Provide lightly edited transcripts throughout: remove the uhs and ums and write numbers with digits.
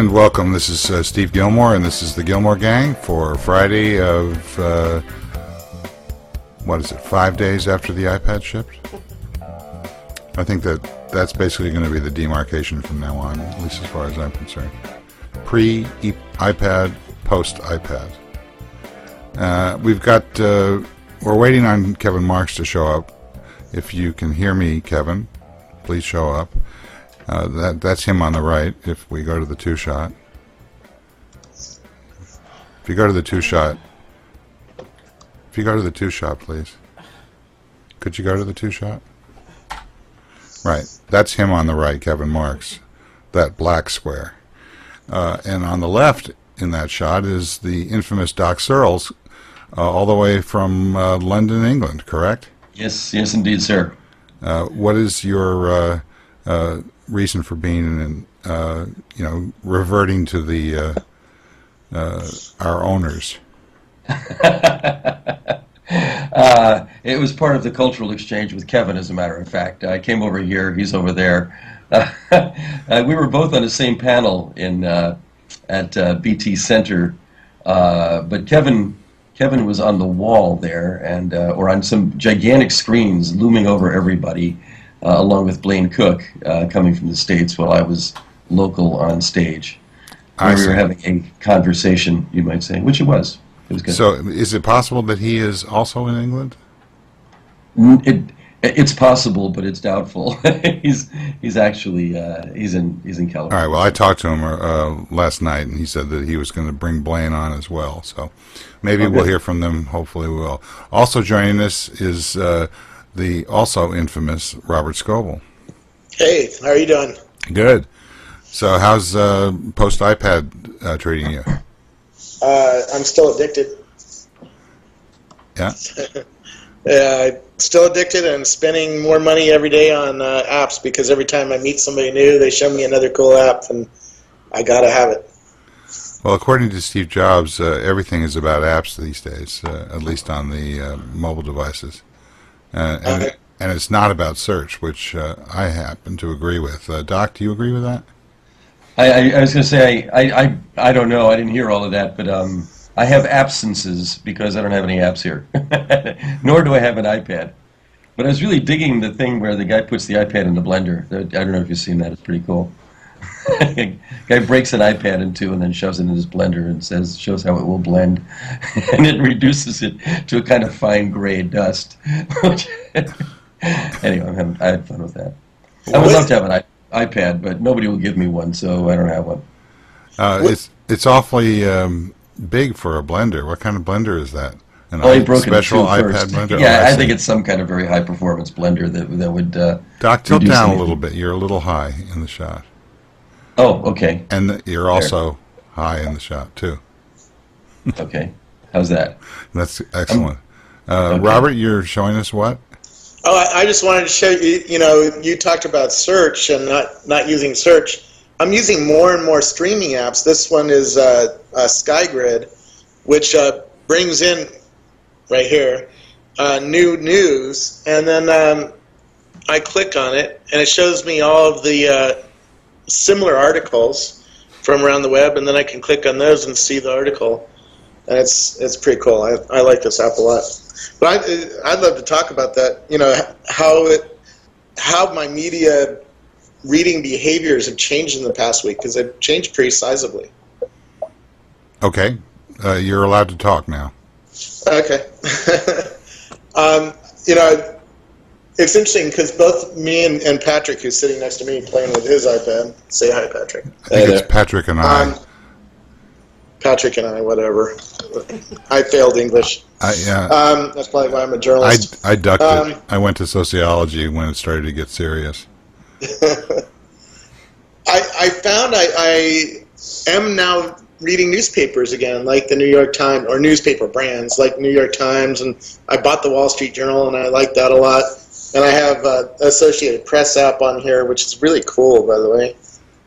And welcome. This is Steve Gilmore, and this is the Gilmore Gang for Friday of, 5 days after the iPad shipped? I think that's basically going to be the demarcation from now on, at least as far as I'm concerned. Pre-iPad, post-iPad. We're waiting on Kevin Marks to show up. If you can hear me, Kevin, please show up. That's him on the right, if we go to the two-shot. If you go to the two-shot, please. Could you go to the two-shot? Right, that's him on the right, Kevin Marks, that black square. And on the left in that shot is the infamous Doc Searles, all the way from London, England, correct? Yes, indeed, sir. What is your reason for being reverting to the our owners? It was part of the cultural exchange with Kevin, as a matter of fact. I came over here, he's over there. We were both on the same panel at BT Center, but Kevin was on the wall there, and or on some gigantic screens looming over everybody, along with Blaine Cook coming from the States, while I was local on stage. We were having a conversation, you might say, which it was. It was good. So, is it possible that he is also in England? It's possible, but it's doubtful. he's actually he's in California. All right. Well, I talked to him last night, and he said that he was going to bring Blaine on as well. So maybe we'll hear from them. Hopefully, we will. Also joining us is the also infamous Robert Scoble. Hey, how are you doing? Good. So, how's post iPad treating you? I'm still addicted. Yeah. Yeah, still addicted and spending more money every day on apps, because every time I meet somebody new, they show me another cool app, and I gotta have it. Well, according to Steve Jobs, everything is about apps these days, at least on the mobile devices, and it's not about search, which I happen to agree with. Doc, do you agree with that? I was going to say I don't know. I didn't hear all of that, but I have absences because I don't have any apps here. Nor do I have an iPad. But I was really digging the thing where the guy puts the iPad in the blender. I don't know if you've seen that. It's pretty cool. Guy breaks an iPad in two and then shoves it in his blender and shows how it will blend, and it reduces it to a kind of fine gray dust. Anyway, I had fun with that. I would love to have an iPad, but nobody will give me one, so I don't have one. It's awfully big for a blender. What kind of blender is that? He broke special it iPad blender? Yeah, I think it's some kind of very high performance blender that would. Doc, tilt down a little bit. You're a little high in the shot. Oh, okay. And you're also high in the shot too. Okay, how's that? That's excellent. Okay. Robert, you're showing us what? Oh, I just wanted to show you. You talked about search and not using search. I'm using more and more streaming apps. This one is SkyGrid, which brings in right here new news, and then I click on it, and it shows me all of the similar articles from around the web, and then I can click on those and see the article, and it's pretty cool. I like this app a lot. But I'd love to talk about that. How my media reading behaviors have changed in the past week, because they've changed pretty sizably. Okay, you're allowed to talk now. Okay. It's interesting because both me and Patrick, who's sitting next to me playing with his iPad, say hi, Patrick. I think it's Patrick and I. Patrick and I, whatever. I failed English. That's probably why I'm a journalist. I ducked it. I went to sociology when it started to get serious. I found I am now reading newspapers again, like the New York Times, or newspaper brands like New York Times, and I bought the Wall Street Journal, and I like that a lot. And I have Associated Press app on here, which is really cool, by the way.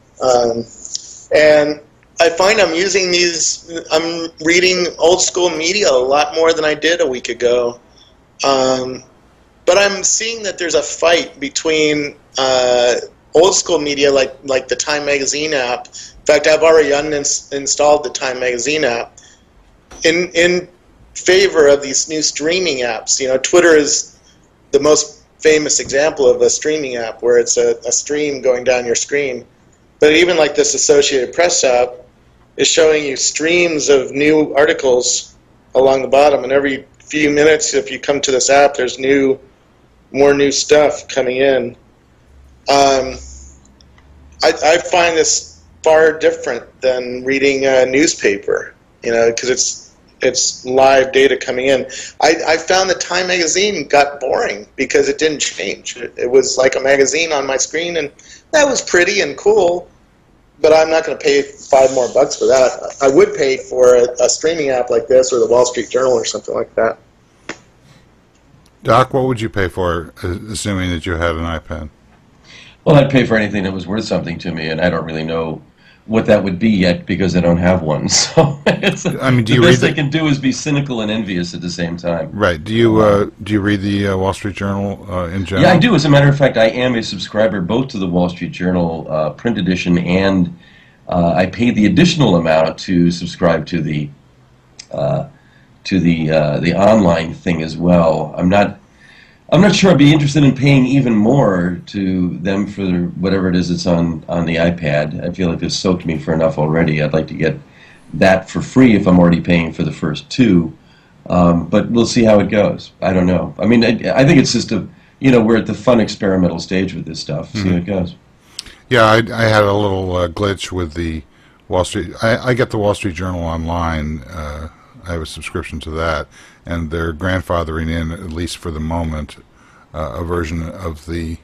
And I find I'm reading old school media a lot more than I did a week ago. But I'm seeing that there's a fight between old school media like the Time Magazine app. In fact, I've already uninstalled the Time Magazine app in favor of these new streaming apps. You know, Twitter is the most famous example of a streaming app where it's a stream going down your screen. But even like this Associated Press app is showing you streams of new articles along the bottom, and every few minutes, if you come to this app, there's more new stuff coming in. I find this far different than reading a newspaper, you know, because it's live data coming in. I found the Time Magazine got boring because it didn't change. It was like a magazine on my screen, and that was pretty and cool, but I'm not going to pay $5 more for that. I would pay for a streaming app like this or the Wall Street Journal or something like that. Doc, what would you pay for, assuming that you had an iPad? Well, I'd pay for anything that was worth something to me, and I don't really know what that would be yet because I don't have one. So I mean, the best I can do is be cynical and envious at the same time. Right. Do you read the Wall Street Journal in general? Yeah, I do. As a matter of fact, I am a subscriber both to the Wall Street Journal print edition, and I pay the additional amount to subscribe to the online thing as well. I'm not sure I'd be interested in paying even more to them for whatever it is that's on the iPad. I feel like it's soaked me for enough already. I'd like to get that for free if I'm already paying for the first two. But we'll see how it goes. I don't know. I mean, I think it's just we're at the fun experimental stage with this stuff. See how it goes. Yeah, I had a little glitch with the Wall Street. I get the Wall Street Journal online. I have a subscription to that, and they're grandfathering in, at least for the moment, a version of the...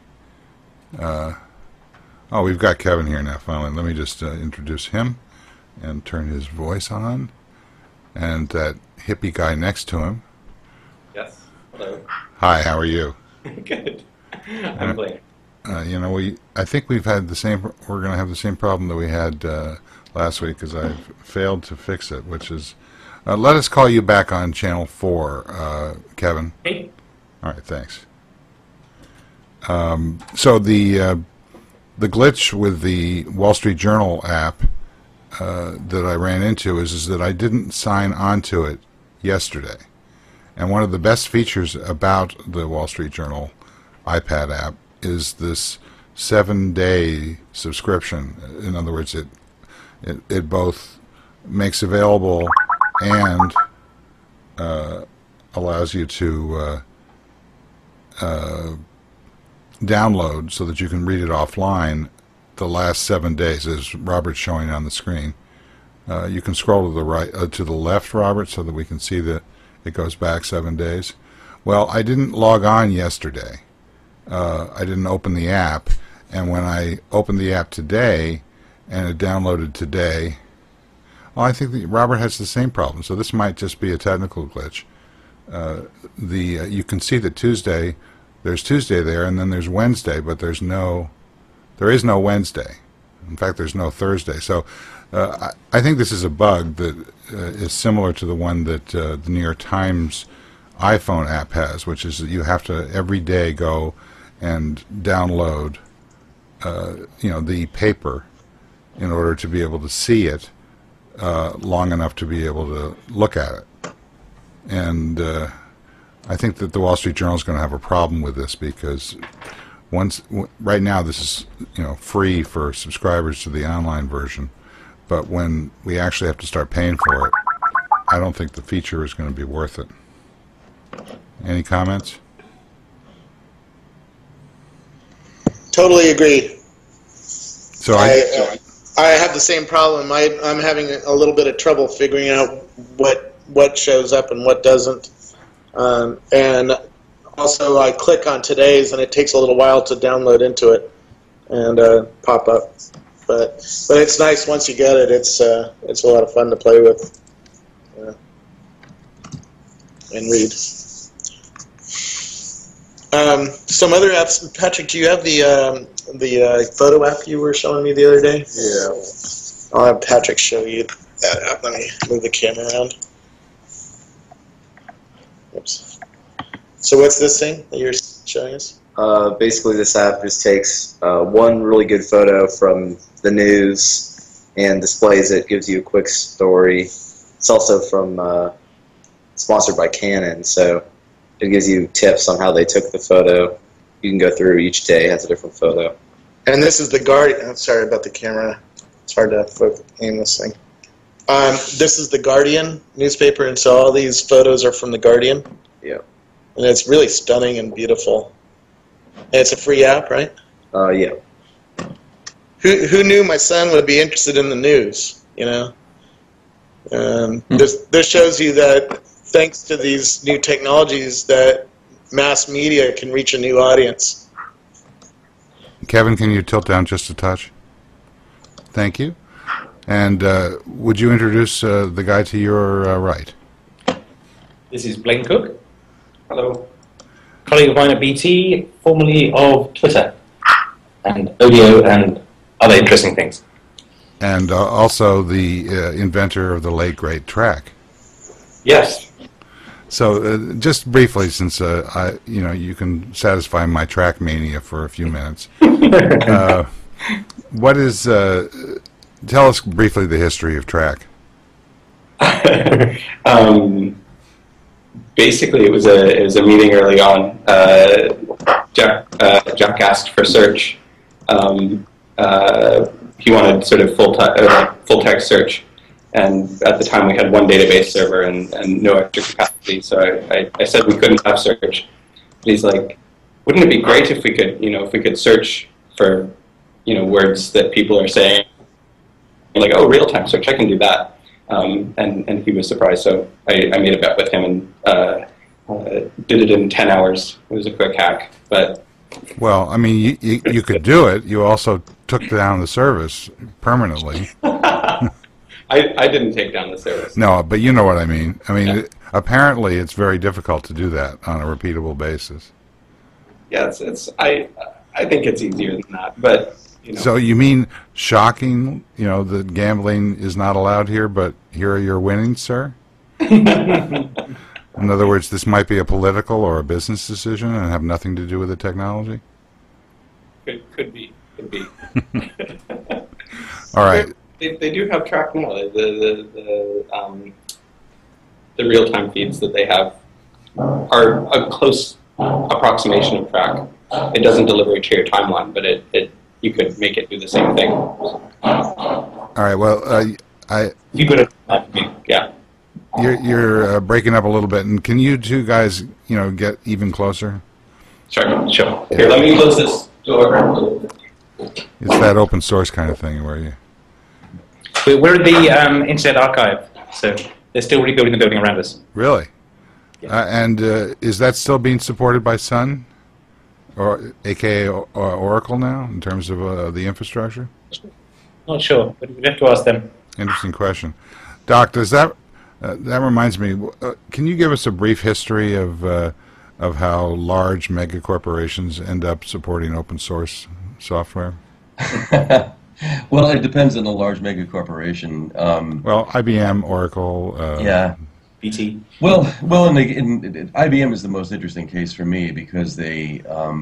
oh, we've got Kevin here now, finally. Let me just introduce him and turn his voice on. And that hippie guy next to him. Yes. Hello. Hi, how are you? Good. I'm playing. I think we've had the same... We're going to have the same problem that we had last week, because I've failed to fix it, which is... let us call you back on channel 4, Kevin. Hey. All right, thanks. So the glitch with the Wall Street Journal app that I ran into is that I didn't sign onto it yesterday. And one of the best features about the Wall Street Journal iPad app is this 7-day subscription. In other words, it both makes available and allows you to download so that you can read it offline the last 7 days, as Robert's showing on the screen. You can scroll to the right, to the left, Robert, so that we can see that it goes back 7 days. Well, I didn't log on yesterday. I didn't open the app, and when I opened the app today and it downloaded today, well, I think that Robert has the same problem, so this might just be a technical glitch. You can see that there's Tuesday there, and then there's Wednesday, but there is no Wednesday. In fact, there's no Thursday. So I think this is a bug that is similar to the one that the New York Times iPhone app has, which is that you have to every day go and download the paper in order to be able to see it long enough to be able to look at it. And I think that the Wall Street Journal is going to have a problem with this, because right now this is free for subscribers to the online version, but when we actually have to start paying for it, I don't think the feature is going to be worth it. Any comments? Totally agree. So I have the same problem. I'm having a little bit of trouble figuring out what shows up and what doesn't. And also I click on today's, and it takes a little while to download into it and pop up. But it's nice once you get it. It's a lot of fun to play with and read. Some other apps. Patrick, do you have the photo app you were showing me the other day? Yeah. I'll have Patrick show you that app. Let me move the camera around. Oops. So what's this thing that you're showing us? Basically, this app just takes one really good photo from the news and displays it, gives you a quick story. It's also sponsored by Canon, so it gives you tips on how they took the photo. You can go through each day, has a different photo. And this is the Guardian. I'm sorry about the camera. It's hard to aim this thing. This is the Guardian newspaper, and so all these photos are from the Guardian. Yeah. And it's really stunning and beautiful. And it's a free app, right? Yeah. Who knew my son would be interested in the news, you know? This shows you that thanks to these new technologies that mass media can reach a new audience. Kevin, can you tilt down just a touch? Thank you. And would you introduce the guy to your right? This is Blaine Cook. Hello. Colleague of mine at BT, formerly of Twitter, and Odeo and other interesting things. And also the inventor of the late great Track. Yes. So just briefly, since you can satisfy my Track mania for a few minutes, what is? Tell us briefly the history of Track. Basically, it was a meeting early on. Jack asked for search. He wanted sort of full text search, and at the time we had one database server and no extra capacity. So I said we couldn't have search. And he's like, "Wouldn't it be great if we could search for words that people are saying?" I'm like, "Oh, real time search, I can do that." And he was surprised, so I made a bet with him and did it in 10 hours. It was a quick hack, but... Well, I mean, you could do it. You also took down the service permanently. I didn't take down the service. No, but you know what I mean. I mean, apparently it's very difficult to do that on a repeatable basis. Yeah, I think it's easier than that, but... So you mean shocking, that gambling is not allowed here, but here are your winnings, sir? In other words, this might be a political or a business decision and have nothing to do with the technology? Could be. All right. They do have Track now. The real-time feeds that they have are a close approximation of Track. It doesn't deliver to your timeline, but you could make it do the same thing. All right. Well, you could have, yeah. You're breaking up a little bit, and can you two guys, get even closer? Sure. Here, let me close this door. It's that open source kind of thing where you. We're at the Internet Archive, so they're still rebuilding the building around us. Really? Yeah. And is that still being supported by Sun? Or AKA Oracle now, in terms of the infrastructure? Not sure, but we'd have to ask them. Interesting question. Doc, does that reminds me, can you give us a brief history of how large mega corporations end up supporting open source software? Well, it depends on the large mega corporation. Well, IBM, Oracle. Yeah. BT. Well, IBM is the most interesting case for me because the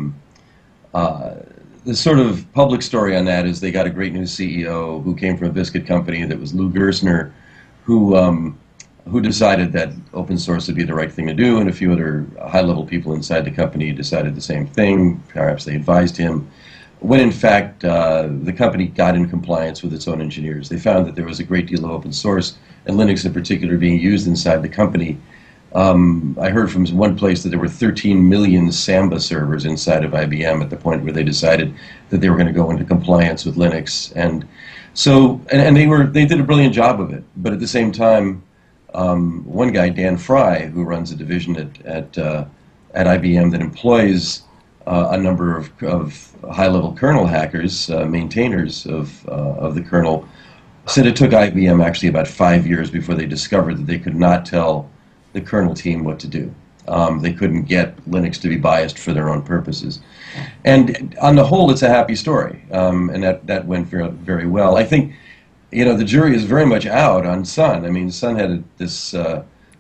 sort of public story on that is they got a great new CEO who came from a biscuit company that was Lou Gerstner, who decided that open source would be the right thing to do, and a few other high-level people inside the company decided the same thing. Perhaps they advised him. When in fact the company got in compliance with its own engineers. They found that there was a great deal of open source, and Linux in particular, being used inside the company. I heard from one place that there were 13 million Samba servers inside of IBM at the point where they decided that they were going to go into compliance with Linux, and so they did a brilliant job of it. But at the same time, one guy, Dan Fry, who runs a division at IBM that employs a number of high-level kernel hackers, maintainers of the kernel, said it took IBM actually about 5 years before they discovered that they could not tell the kernel team what to do. They couldn't get Linux to be biased for their own purposes. And on the whole, it's a happy story, and that went very, very well. I think, the jury is very much out on Sun. I mean, Sun had this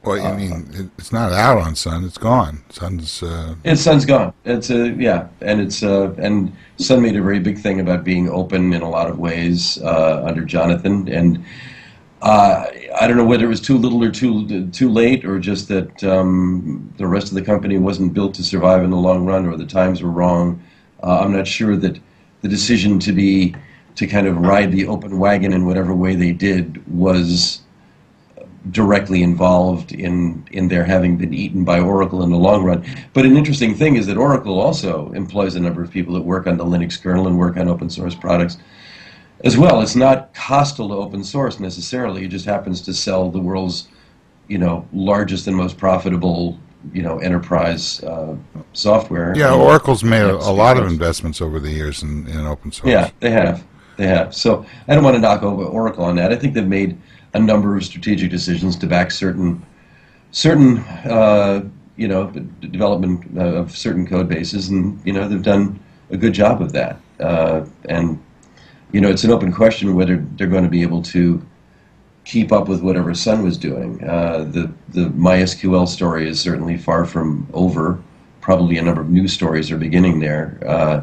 Well, I mean, it's not out on Sun. It's gone. Sun's. Sun's gone. It's yeah, and it's and Sun made a very big thing about being open in a lot of ways under Jonathan, and I don't know whether it was too little or too late, or just that the rest of the company wasn't built to survive in the long run, or the times were wrong. I'm not sure that the decision to kind of ride the open wagon in whatever way they did was directly involved in their having been eaten by Oracle in the long run. But an interesting thing is that Oracle also employs a number of people that work on the Linux kernel and work on open source products as well. It's not hostile to open source necessarily. It just happens to sell the world's, largest and most profitable, enterprise software. Yeah, Oracle's made a lot of investments over the years in open source. Yeah, they have. So I don't want to knock over Oracle on that. I think they've made a number of strategic decisions to back certain development of certain code bases, and they've done a good job of that. And it's an open question whether they're going to be able to keep up with whatever Sun was doing. The MySQL story is certainly far from over. Probably a number of new stories are beginning there,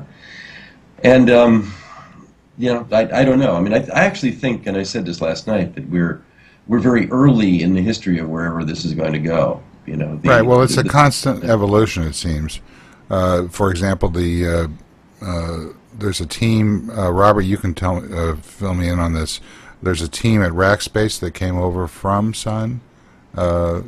I don't know. I mean, I actually think, and I said this last night, that we're very early in the history of wherever this is going to go. Right. Well, it's a constant evolution, it seems. For example, there's a team. Robert, you can fill me in on this. There's a team at Rackspace that came over from Sun. Yeah,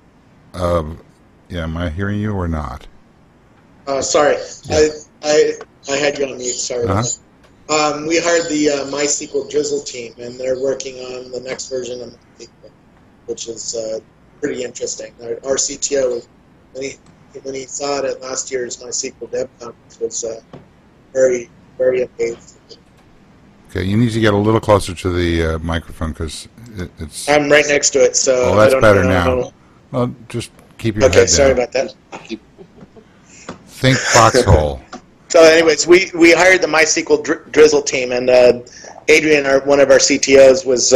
am I hearing you or not? Sorry, Yeah. I had you on mute. Sorry. We hired the MySQL Drizzle team, and they're working on the next version of MySQL, which is pretty interesting. Our CTO, when he saw it at last year's MySQL Dev Conference, was very, very amazed. Okay, you need to get a little closer to the microphone because it's. I'm right next to it, so. Oh, that's I don't better know. now. Well, just keep your head down. Okay, sorry about that. Think foxhole. So, anyways, we hired the MySQL Drizzle team, and Adrian, one of our CTOs, was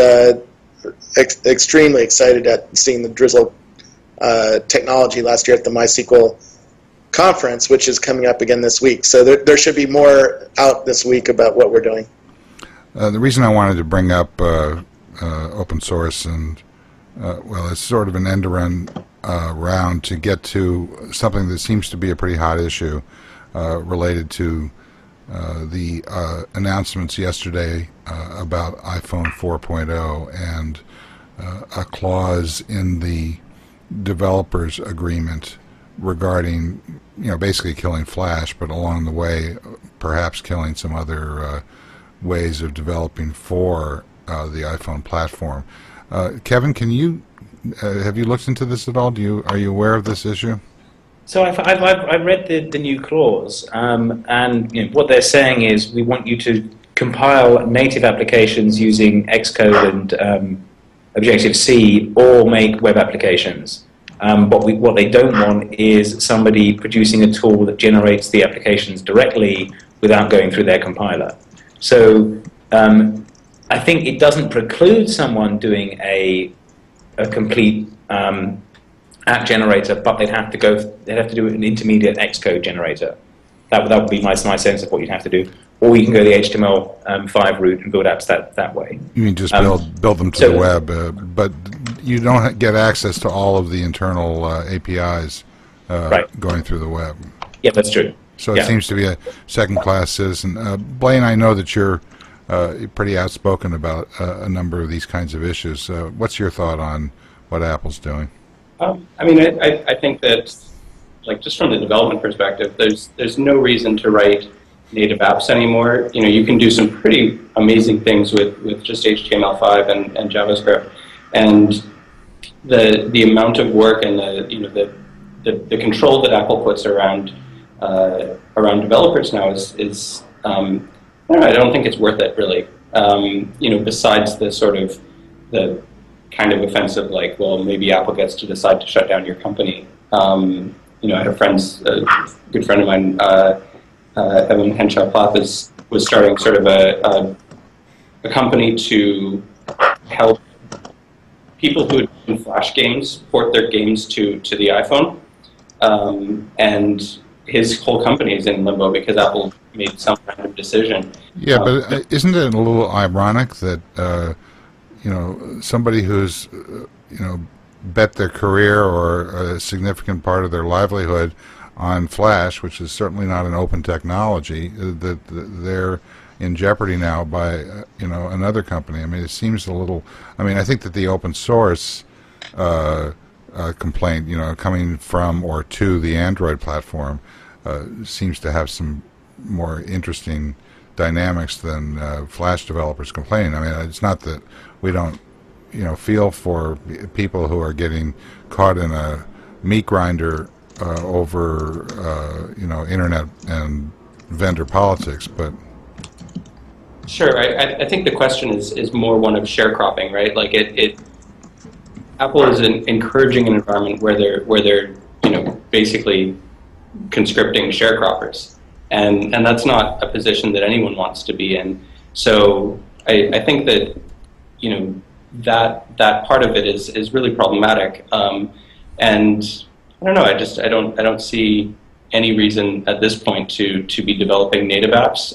extremely excited at seeing the Drizzle technology last year at the MySQL conference, which is coming up again this week. So there should be more out this week about what we're doing. The reason I wanted to bring up open source and, it's sort of an end-to-run round to get to something that seems to be a pretty hot issue related to the announcements yesterday about iPhone 4.0 and a clause in the developers agreement regarding, basically killing Flash, but along the way perhaps killing some other ways of developing for the iPhone platform. Kevin, have you looked into this at all? Are you aware of this issue? So I've read the new clause, and what they're saying is we want you to compile native applications using Xcode and Objective-C, or make web applications. But what they don't want is somebody producing a tool that generates the applications directly without going through their compiler. So I think it doesn't preclude someone doing a complete app generator, but they'd have to do an intermediate Xcode generator. That would be my sense of what you'd have to do. Or you can go the HTML5 route and build apps that way. You mean just build them to the web, but you don't get access to all of the internal APIs going through the web. Yeah, that's true. So it seems to be a second-class citizen. Blaine, I know that you're pretty outspoken about a number of these kinds of issues. What's your thought on what Apple's doing? I think that, just from the development perspective, there's no reason to write native apps anymore. You can do some pretty amazing things with just HTML5 and JavaScript, and the amount of work and the control that Apple puts around developers now is I don't think it's worth it really. Besides the sort of the kind of offensive, maybe Apple gets to decide to shut down your company. I had a good friend of mine, Evan Henshaw-Plath, was starting sort of a company to help people who do Flash games port their games to the iPhone, and his whole company is in limbo because Apple made some kind of decision. Yeah, but isn't it a little ironic that somebody who's bet their career or a significant part of their livelihood on Flash, which is certainly not an open technology, that they're in jeopardy now by another company? I mean, it seems a little. I mean, I think that the open source complaint, coming from or to the Android platform, seems to have some more interesting dynamics than Flash developers complaining. I mean, it's not that we don't, feel for people who are getting caught in a meat grinder over, internet and vendor politics, but. Sure, I think the question is more one of sharecropping, right? Like Apple is encouraging an environment where they're basically conscripting sharecroppers, and that's not a position that anyone wants to be in. So I think that that part of it is really problematic, and I don't know. I don't see any reason at this point to be developing native apps.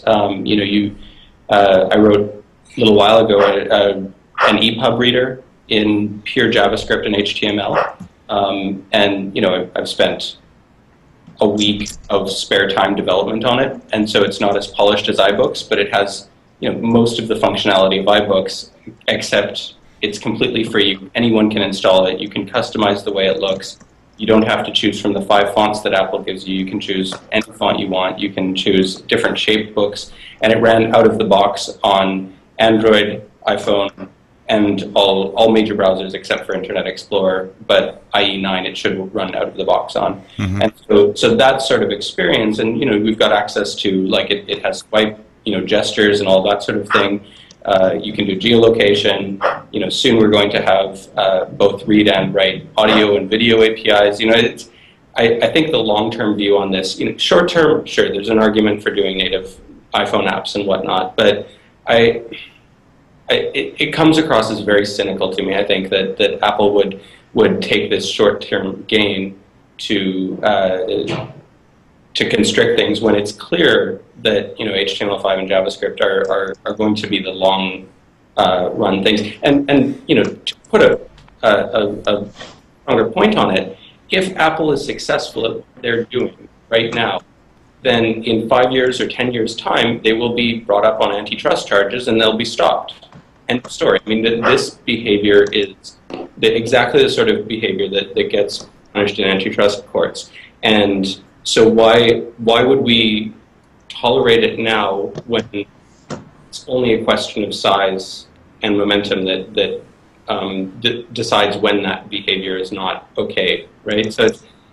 I wrote a little while ago an EPUB reader in pure JavaScript and HTML, and I've spent a week of spare time development on it, and so it's not as polished as iBooks, but it has most of the functionality of iBooks, except it's completely free. Anyone can install it. You can customize the way it looks. You don't have to choose from the 5 fonts that Apple gives you. You can choose any font you want. You can choose different shaped books. And it ran out of the box on Android, iPhone, and all major browsers except for Internet Explorer. But IE 9 it should run out of the box on. Mm-hmm. And so that sort of experience, and we've got access to, like, it has swipe, gestures and all that sort of thing. You can do geolocation. Soon we're going to have both read and write audio and video APIs. I think the long-term view on this, short-term, sure, there's an argument for doing native iPhone apps and whatnot, but it comes across as very cynical to me. I think that Apple would take this short-term gain to constrict things when it's clear that HTML5 and JavaScript are going to be the long run things. And to put a stronger point on it, if Apple is successful at what they're doing right now, then in 5 years or 10 years' time, they will be brought up on antitrust charges and they'll be stopped. End of story. I mean, this behavior is exactly the sort of behavior that gets punished in antitrust courts. And so why would we tolerate it now when it's only a question of size and momentum that decides when that behavior is not okay, right? So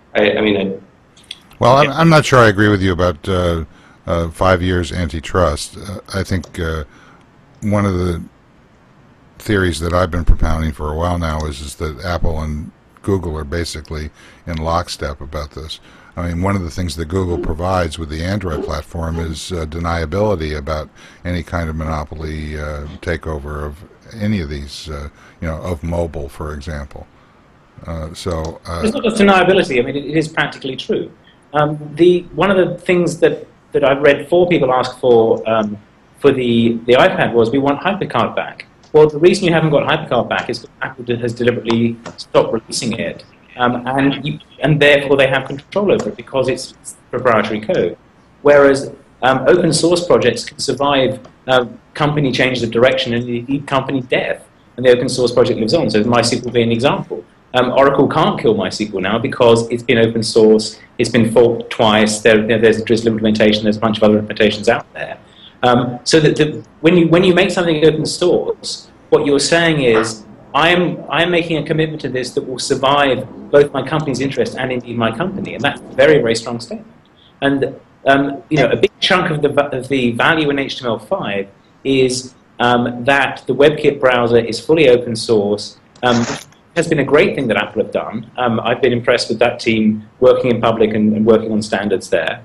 I'm not sure I agree with you about 5 years antitrust. I think one of the theories that I've been propounding for a while now is that Apple and Google are basically in lockstep about this. I mean, one of the things that Google provides with the Android platform is deniability about any kind of monopoly takeover of any of these, of mobile, for example. It's not just deniability. I mean, it is practically true. One of the things that I've read 4 people ask for the iPad was, we want HyperCard back. Well, the reason you haven't got HyperCard back is because Apple has deliberately stopped releasing it. And therefore they have control over it because it's proprietary code. Whereas open source projects can survive company changes of direction and indeed company death, and the open source project lives on. So MySQL being an example. Oracle can't kill MySQL now because it's been open source, it's been forked twice, there's a Drizzle implementation, there's a bunch of other implementations out there. So that when you make something open source, what you're saying is, I'm making a commitment to this that will survive both my company's interest and indeed my company, and that's a very, very strong statement. And a big chunk of the value in HTML5 is that the WebKit browser is fully open source. Has been a great thing that Apple have done. I've been impressed with that team working in public and working on standards there.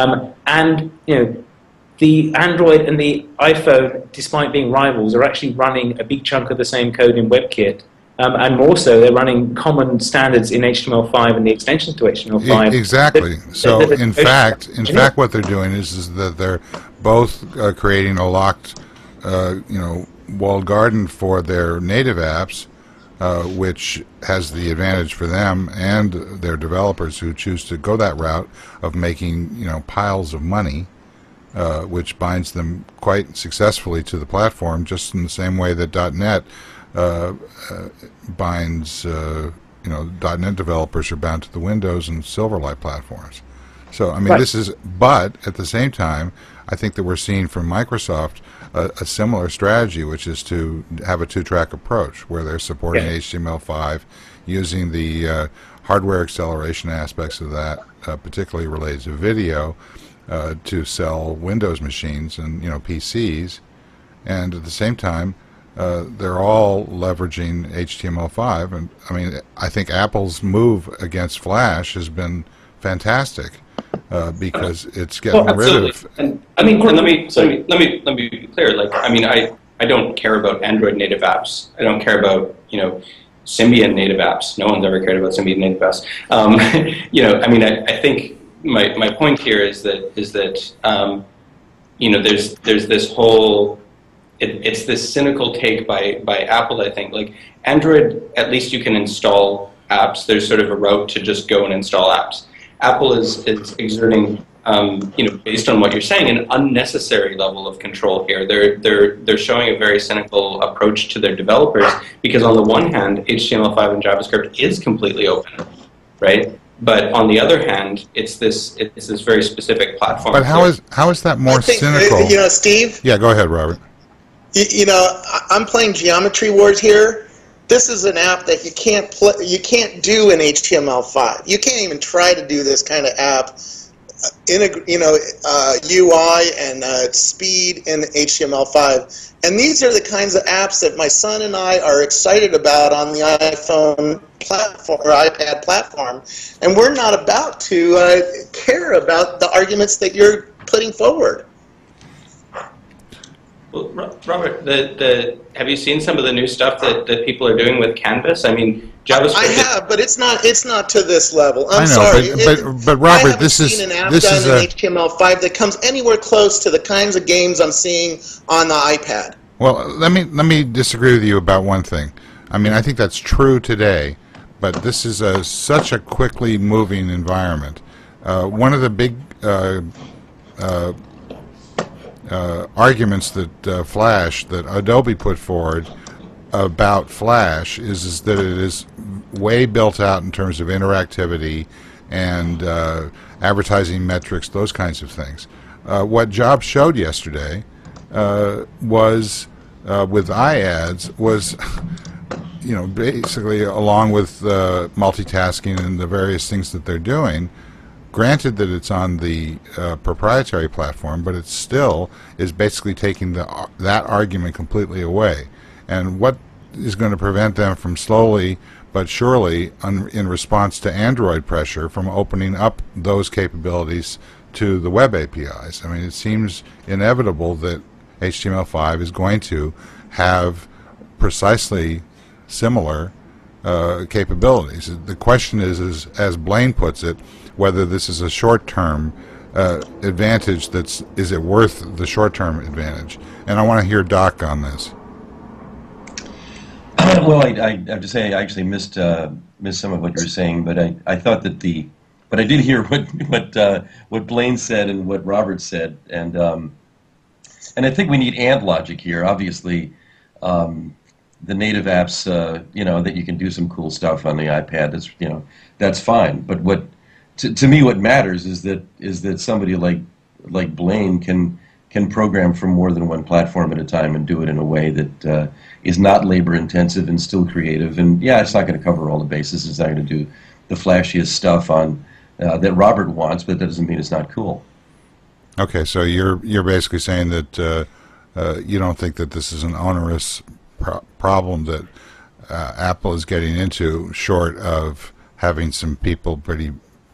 The Android and the iPhone, despite being rivals, are actually running a big chunk of the same code in WebKit And more so, they're running common standards in HTML5 and the extensions to HTML5. Exactly. So, in fact, what they're doing is that they're both creating a locked, walled garden for their native apps, which has the advantage for them and their developers who choose to go that route of making, piles of money, which binds them quite successfully to the platform, just in the same way that .NET binds, .NET developers are bound to the Windows and Silverlight platforms. So, I mean, Right. But at the same time, I think that we're seeing from Microsoft a similar strategy, which is to have a two-track approach where they're supporting Yeah. HTML5 using the hardware acceleration aspects of that, particularly related to video, to sell Windows machines and PCs, and at the same time, they're all leveraging HTML5. And I mean, I think Apple's move against Flash has been fantastic because it's getting rid absolutely. of. And I mean, and let me be clear. Like, I mean, I don't care about Android native apps. I don't care about Symbian native apps. No one's ever cared about Symbian native apps. I mean, I think my point here is that there's this whole it's this cynical take by Apple. I think, like, Android, at least you can install apps. There's sort of a route to just go and install apps. Apple is exerting, based on what you're saying, an unnecessary level of control here. They're showing a very cynical approach to their developers because, on the one hand, HTML5 and JavaScript is completely open, right? But on the other hand, it's this very specific platform. But how is that more I think, cynical? Steve. Yeah, go ahead, Robert. I'm playing Geometry Wars here. This is an app that you can't do in HTML5. You can't even try to do this kind of app in UI and speed in HTML5. And these are the kinds of apps that my son and I are excited about on the iPhone platform or iPad platform. And we're not about to care about the arguments that you're putting forward. Well, Robert, have you seen some of the new stuff that people are doing with Canvas? I mean, JavaScript. I have, but it's not to this level. I'm I know, sorry. but Robert, I haven't seen an app done in HTML5 that comes anywhere close to the kinds of games I'm seeing on the iPad. Well, let me disagree with you about one thing. I mean, I think that's true today, but this is such a quickly moving environment. One of the big arguments that that Adobe put forward about Flash is that it is way built out in terms of interactivity and advertising metrics, those kinds of things. What Jobs showed yesterday was with iAds was basically, along with multitasking and the various things that they're doing, granted that it's on the proprietary platform, but it still is basically taking that argument completely away. And what is going to prevent them from slowly but surely, in response to Android pressure, from opening up those capabilities to the web APIs? I mean, it seems inevitable that HTML5 is going to have precisely similar capabilities. The question is, as Blaine puts it, whether this is a short-term advantage is it worth the short-term advantage? And I want to hear Doc on this. Well, I have to say I actually missed some of what you were saying, but I thought that but I did hear what Blaine said and what Robert said, and I think we need and logic here. Obviously, the native apps, that you can do some cool stuff on the iPad. That's fine. But to me, what matters is that somebody like Blaine can program from more than one platform at a time and do it in a way that is not labor intensive and still creative. And yeah, it's not going to cover all the bases. It's not going to do the flashiest stuff on that Robert wants, but that doesn't mean it's not cool. Okay, so you're basically saying that you don't think that this is an onerous problem that Apple is getting into, short of having some people pretty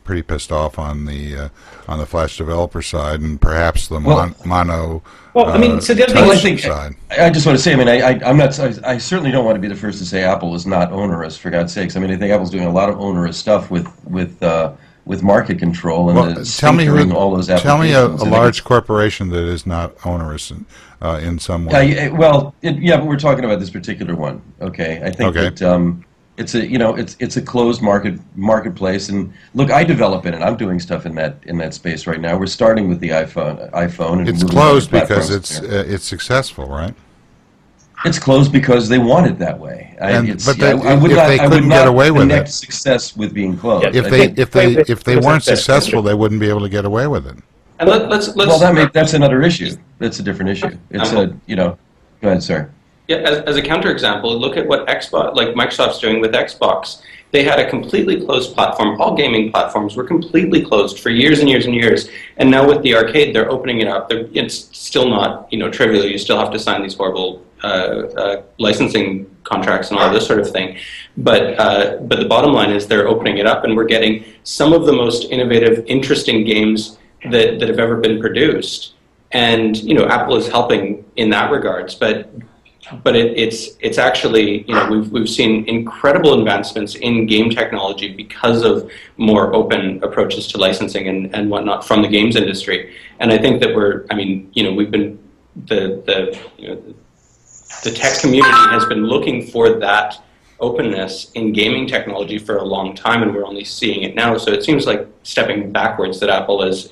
pretty pissed off on the Flash developer side, and perhaps the mono. Well, I mean, so the other thing side. I just want to say, I mean, I'm not. I certainly don't want to be the first to say Apple is not onerous. For God's sakes, I mean, I think Apple's doing a lot of onerous stuff with market control and tell me all those tell me a applications. large corporation that is not onerous in some way. But we're talking about this particular one. Okay, I think that it's a closed marketplace, and look, I develop in it. I'm doing stuff in that space right now. We're starting with the iPhone. And it's closed because it's successful, right? It's closed because they want it that way. I would get away with connect success with being closed. If they weren't successful, they wouldn't be able to get away with it. And let's that's another issue. That's a different issue. It's go ahead, sir. Yeah, as a counterexample, look at what Microsoft's doing with Xbox. They had a completely closed platform. All gaming platforms were completely closed for years and years and years. And now with the arcade, they're opening it up. It's still not trivial. You still have to sign these horrible licensing contracts and all this sort of thing. But the bottom line is they're opening it up, and we're getting some of the most innovative, interesting games that have ever been produced. And Apple is helping in that regards, but it's actually we've seen incredible advancements in game technology because of more open approaches to licensing and whatnot from the games industry. And I think that we've been the tech community has been looking for that openness in gaming technology for a long time, and we're only seeing it now. So it seems like stepping backwards that Apple is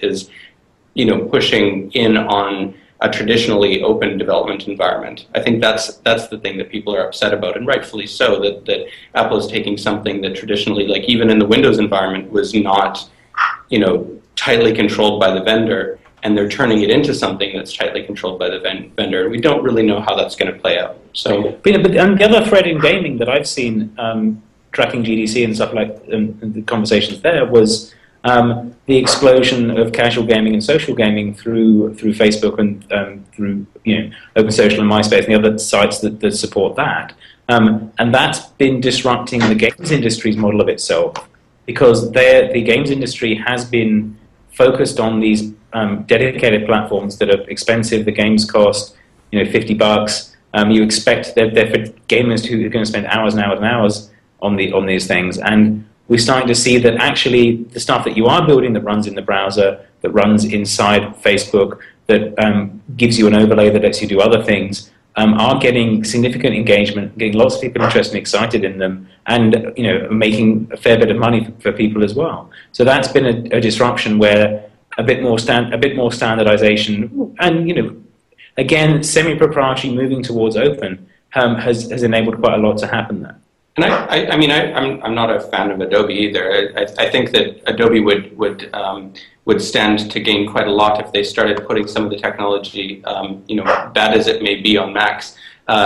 pushing in on a traditionally open development environment. I think that's the thing that people are upset about, and rightfully so, that Apple is taking something that traditionally, like even in the Windows environment, was not tightly controlled by the vendor, and they're turning it into something that's tightly controlled by the vendor. We don't really know how that's going to play out. So, but the other thread in gaming that I've seen tracking GDC and stuff like the conversations there was the explosion of casual gaming and social gaming through Facebook and through OpenSocial and MySpace and the other sites that support that, and that's been disrupting the games industry's model of itself, because the games industry has been focused on these dedicated platforms that are expensive. The games cost $50. You expect they're for gamers who are going to spend hours and hours and hours on these things, and we're starting to see that actually the stuff that you are building that runs in the browser, that runs inside Facebook, that gives you an overlay that lets you do other things, are getting significant engagement, getting lots of people interested and excited in them, and making a fair bit of money for people as well. So that's been a disruption where a bit more standardization and again semi-proprietary moving towards open has enabled quite a lot to happen there. And I'm not a fan of Adobe either. I think that Adobe would stand to gain quite a lot if they started putting some of the technology, bad as it may be on Macs,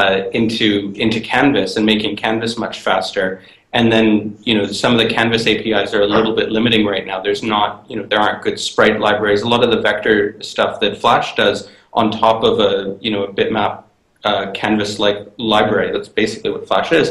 into Canvas and making Canvas much faster. And then some of the Canvas APIs are a little bit limiting right now. There's not there aren't good sprite libraries. A lot of the vector stuff that Flash does on top of a bitmap Canvas-like library, that's basically what Flash is.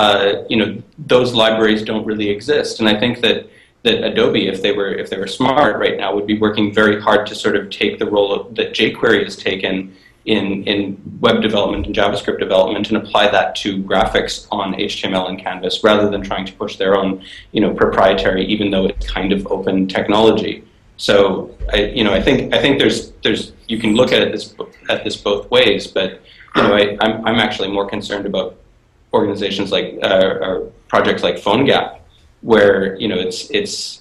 Those libraries don't really exist, and I think that Adobe, if they were smart right now, would be working very hard to sort of take the role that jQuery has taken in web development and JavaScript development and apply that to graphics on HTML and Canvas, rather than trying to push their own proprietary, even though it's kind of open technology. So I think there's you can look at this both ways, but I'm actually more concerned about organizations like or projects like PhoneGap, where it's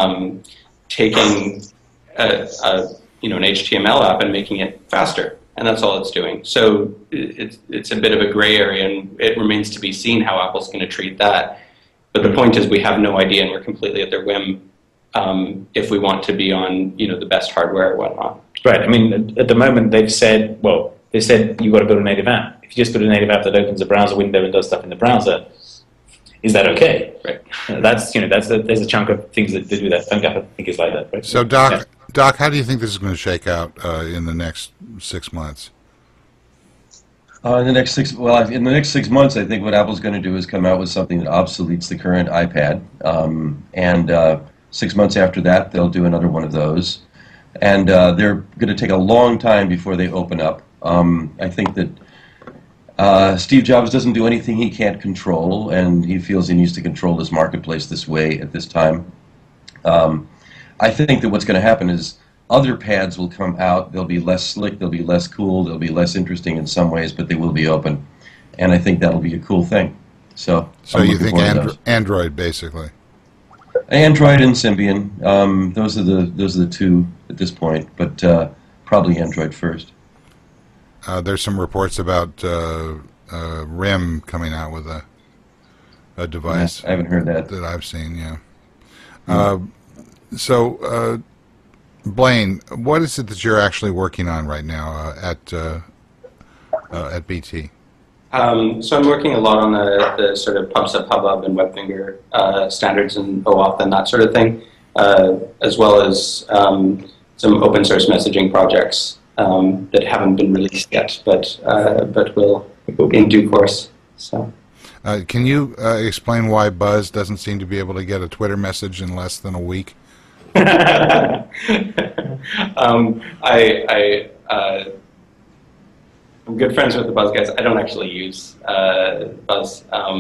taking an HTML app and making it faster, and that's all it's doing. So it's a bit of a gray area, and it remains to be seen how Apple's going to treat that. But the point is, we have no idea, and we're completely at their whim if we want to be on the best hardware or whatnot. Right. I mean, at the moment they've said you've got to build a native app. If you just build a native app that opens a browser window and does stuff in the browser, is that okay? Right. There's a chunk of things that do that. PhoneGap, I think, is like that. Right? So, Doc, how do you think this is going to shake out in the next 6 months? In the next 6 months, I think what Apple's going to do is come out with something that obsoletes the current iPad, and 6 months after that, they'll do another one of those. And they're going to take a long time before they open up. I think that Steve Jobs doesn't do anything he can't control, and he feels he needs to control his marketplace this way at this time. I think that what's going to happen is other pads will come out. They'll be less slick, they'll be less cool, they'll be less interesting in some ways, but they will be open. And I think that'll be a cool thing. So you think Android, basically? Android and Symbian. Those are the two at this point, but probably Android first. There's some reports about RIM coming out with a device. Yeah, I haven't heard that. That I've seen, yeah. So, Blaine, what is it that you're actually working on right now at BT? So I'm working a lot on the sort of PubSub, Hubbub, and WebFinger standards and OAuth and that sort of thing, as well as some open source messaging projects that haven't been released yet, but will be in due course. So. Can you explain why Buzz doesn't seem to be able to get a Twitter message in less than a week? I'm good friends with the Buzz guys. I don't actually use Buzz.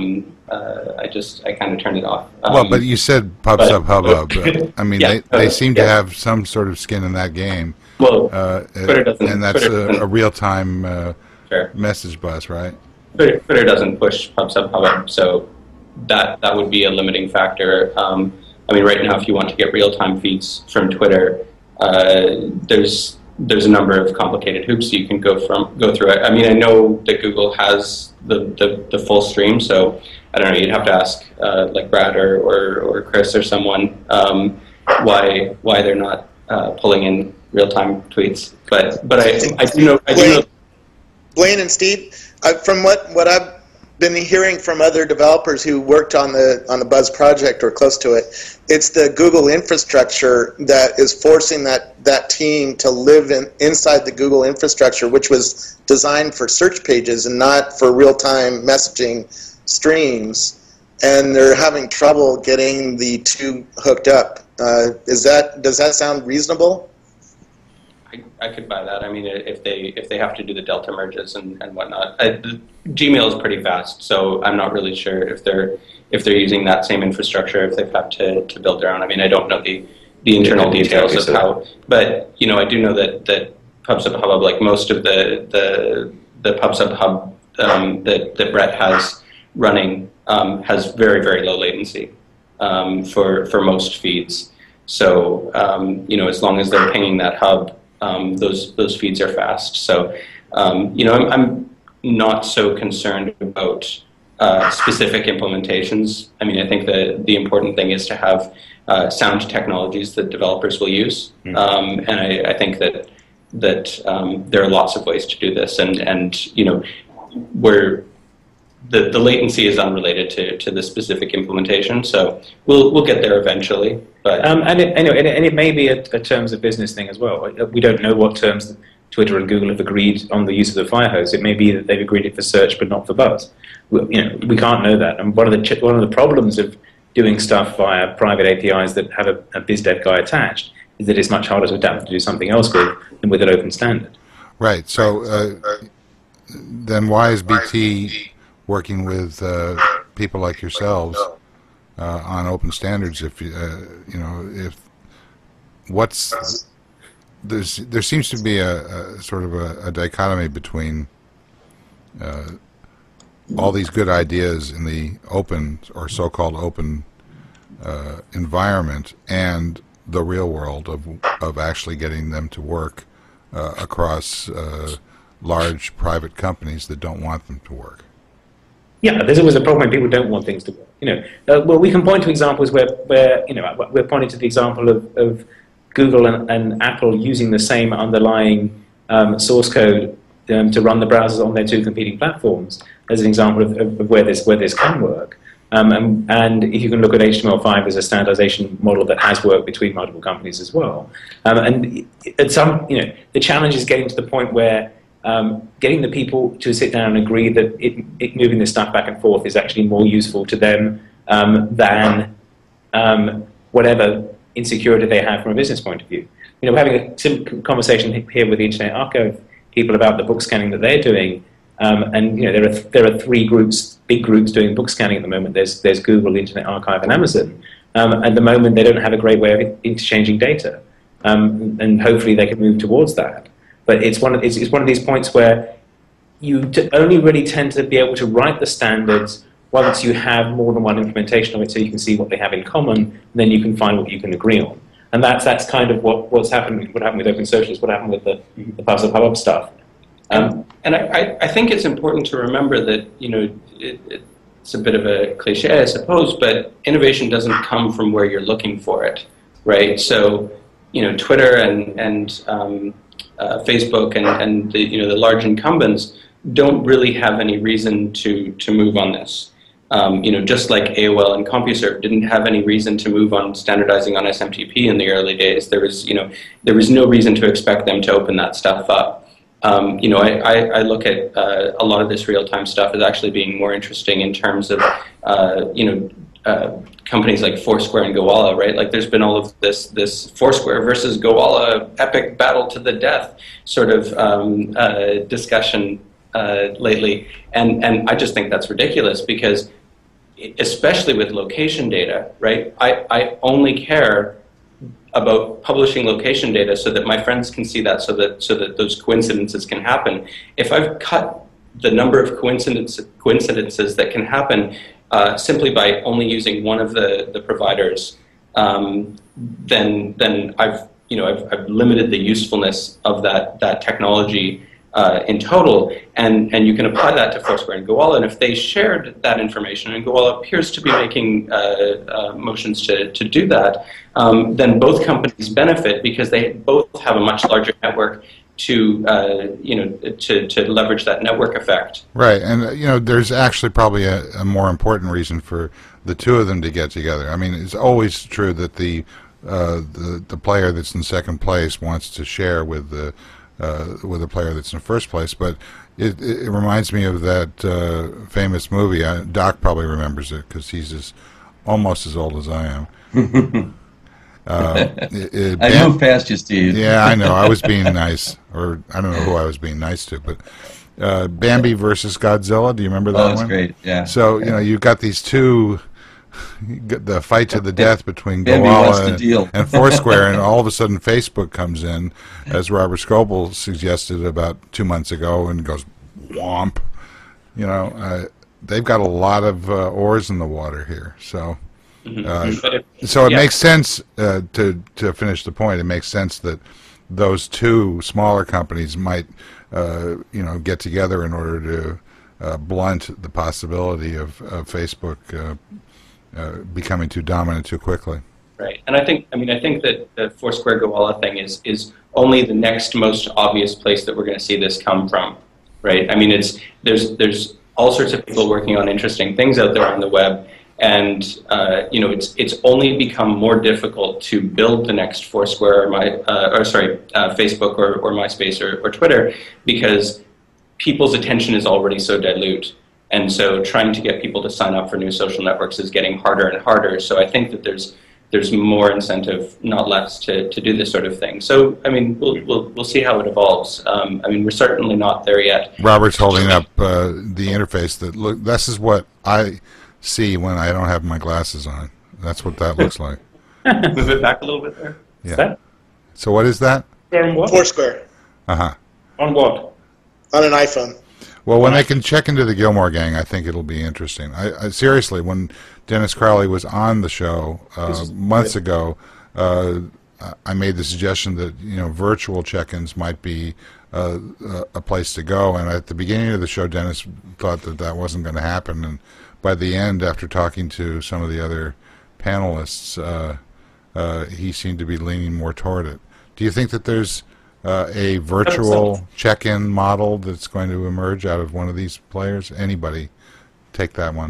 I kind of turned it off. Well, but you said PubSub, Hubbub. I mean, yeah, they seem to have some sort of skin in that game. Well, Twitter doesn't. And that's a real-time sure. message bus, right? Twitter doesn't push PubSub, Hubbub, so that would be a limiting factor. I mean, right now, if you want to get real-time feeds from Twitter, there's a number of complicated hoops you can go through. I mean, I know that Google has the full stream, so I don't know. You'd have to ask like Brad or Chris or someone why they're not pulling in real-time tweets. But I do know. Blaine and Steve, from what I've been hearing from other developers who worked on the Buzz project or close to it, it's the Google infrastructure that is forcing that team to live inside the Google infrastructure, which was designed for search pages and not for real-time messaging streams. And they're having trouble getting the two hooked up. Does that sound reasonable? I could buy that. I mean, if they have to do the delta merges and whatnot, Gmail is pretty fast, so I'm not really sure if they're using that same infrastructure, if they've had to build their own. I mean, I don't know the internal details of how, but I do know that PubSub Hubbub, like most of the PubSub Hub that Brett has running, has very, very low latency for most feeds. So as long as they're pinging that hub, those feeds are fast. So I'm not so concerned about specific implementations. I mean, I think the important thing is to have sound technologies that developers will use, and I think that there are lots of ways to do this, and where the latency is unrelated to the specific implementation. So we'll get there eventually. But and it may be a terms of business thing as well. We don't know what terms Twitter and Google have agreed on the use of the Firehose. It may be that they've agreed it for search but not for Buzz. We can't know that. And one of the problems of doing stuff via private APIs that have a BizDev guy attached is that it's much harder to adapt to do something else with than with an open standard. Right. So then why is BT working with people like yourselves on open standards? There seems to be a sort of a dichotomy between all these good ideas in the open or so-called open environment and the real world of actually getting them to work across large private companies that don't want them to work. Yeah, there's always a problem when people don't want things to work. Well, we can point to examples where we're pointing to the example of Google and Apple using the same underlying source code to run the browsers on their two competing platforms as an example of where this can work. And if you can look at HTML5 as a standardization model that has worked between multiple companies as well. And at the challenge is getting to the point where getting the people to sit down and agree that moving this stuff back and forth is actually more useful to them than whatever insecurity they have from a business point of view. You know, we're having a simple conversation here with the Internet Archive people about the book scanning that they're doing, and you know, there are three groups, big groups doing book scanning at the moment. There's Google, the Internet Archive, and Amazon. At the moment, they don't have a great way of interchanging data, and hopefully they can move towards that. But it's one of these points where you only really tend to be able to write the standards once you have more than one implementation of it, so you can see what they have in common, and then you can find what you can agree on. And that's kind of what happened with Open Socialist, what happened with the Puzzle Pub-Up stuff. And I think it's important to remember that, you know, it's a bit of a cliche, I suppose, but innovation doesn't come from where you're looking for it, right? So, you know, Twitter and Facebook and the, you know, the large incumbents don't really have any reason to move on this. You know, just like AOL and CompuServe didn't have any reason to move on standardizing on SMTP in the early days. There was no reason to expect them to open that stuff up. You know, I look at a lot of this real-time stuff as actually being more interesting in terms of, you know, companies like Foursquare and Gowalla, right? Like, there's been all of this Foursquare versus Gowalla epic battle to the death sort of discussion lately, and I just think that's ridiculous, because especially with location data, right? I only care about publishing location data so that my friends can see that, so that those coincidences can happen. If I've cut the number of coincidences that can happen simply by only using one of the providers, then I've limited the usefulness of that technology in total, and you can apply that to Foursquare and Gowalla. And if they shared that information, and Gowalla appears to be making motions to do that, then both companies benefit, because they both have a much larger network to leverage that network effect. Right, and you know, there's actually probably a more important reason for the two of them to get together. I mean, it's always true that the player that's in second place wants to share with the player that's in first place, but it reminds me of that famous movie. Doc probably remembers it because he's almost as old as I am. I moved past you, Steve. Yeah, I know. I was being nice, or I don't know who I was being nice to, but Bambi versus Godzilla. Do you remember that one? Oh, that's great. Yeah. So you know, you've got these two. The fight to the death between Bambi Gowalla and Foursquare, and all of a sudden Facebook comes in, as Robert Scoble suggested about 2 months ago, and goes whomp. You know, they've got a lot of oars in the water here, so it makes sense to finish the point. It makes sense that those two smaller companies might get together in order to blunt the possibility of Facebook becoming too dominant too quickly. Right, and I think that the Foursquare Gowalla thing is only the next most obvious place that we're going to see this come from, right? I mean, there's all sorts of people working on interesting things out there on the web, and it's only become more difficult to build the next Foursquare Facebook or MySpace or Twitter, because people's attention is already so dilute. And so trying to get people to sign up for new social networks is getting harder and harder. So I think that there's more incentive, not less, to do this sort of thing. So I mean, we'll see how it evolves. I mean, we're certainly not there yet. Robert's holding up the interface. Look, this is what I see when I don't have my glasses on. That's what that looks like. Move it back a little bit there. Yeah. So what is that? Foursquare. Uh-huh. On what? On an iPhone. Well, when they can check into the Gilmore Gang, I think it'll be interesting. I seriously, when Dennis Crowley was on the show months ago, I made the suggestion that virtual check-ins might be a place to go. And at the beginning of the show, Dennis thought that wasn't going to happen. And by the end, after talking to some of the other panelists, he seemed to be leaning more toward it. Do you think that there's a virtual check-in model that's going to emerge out of one of these players? Anybody take that one?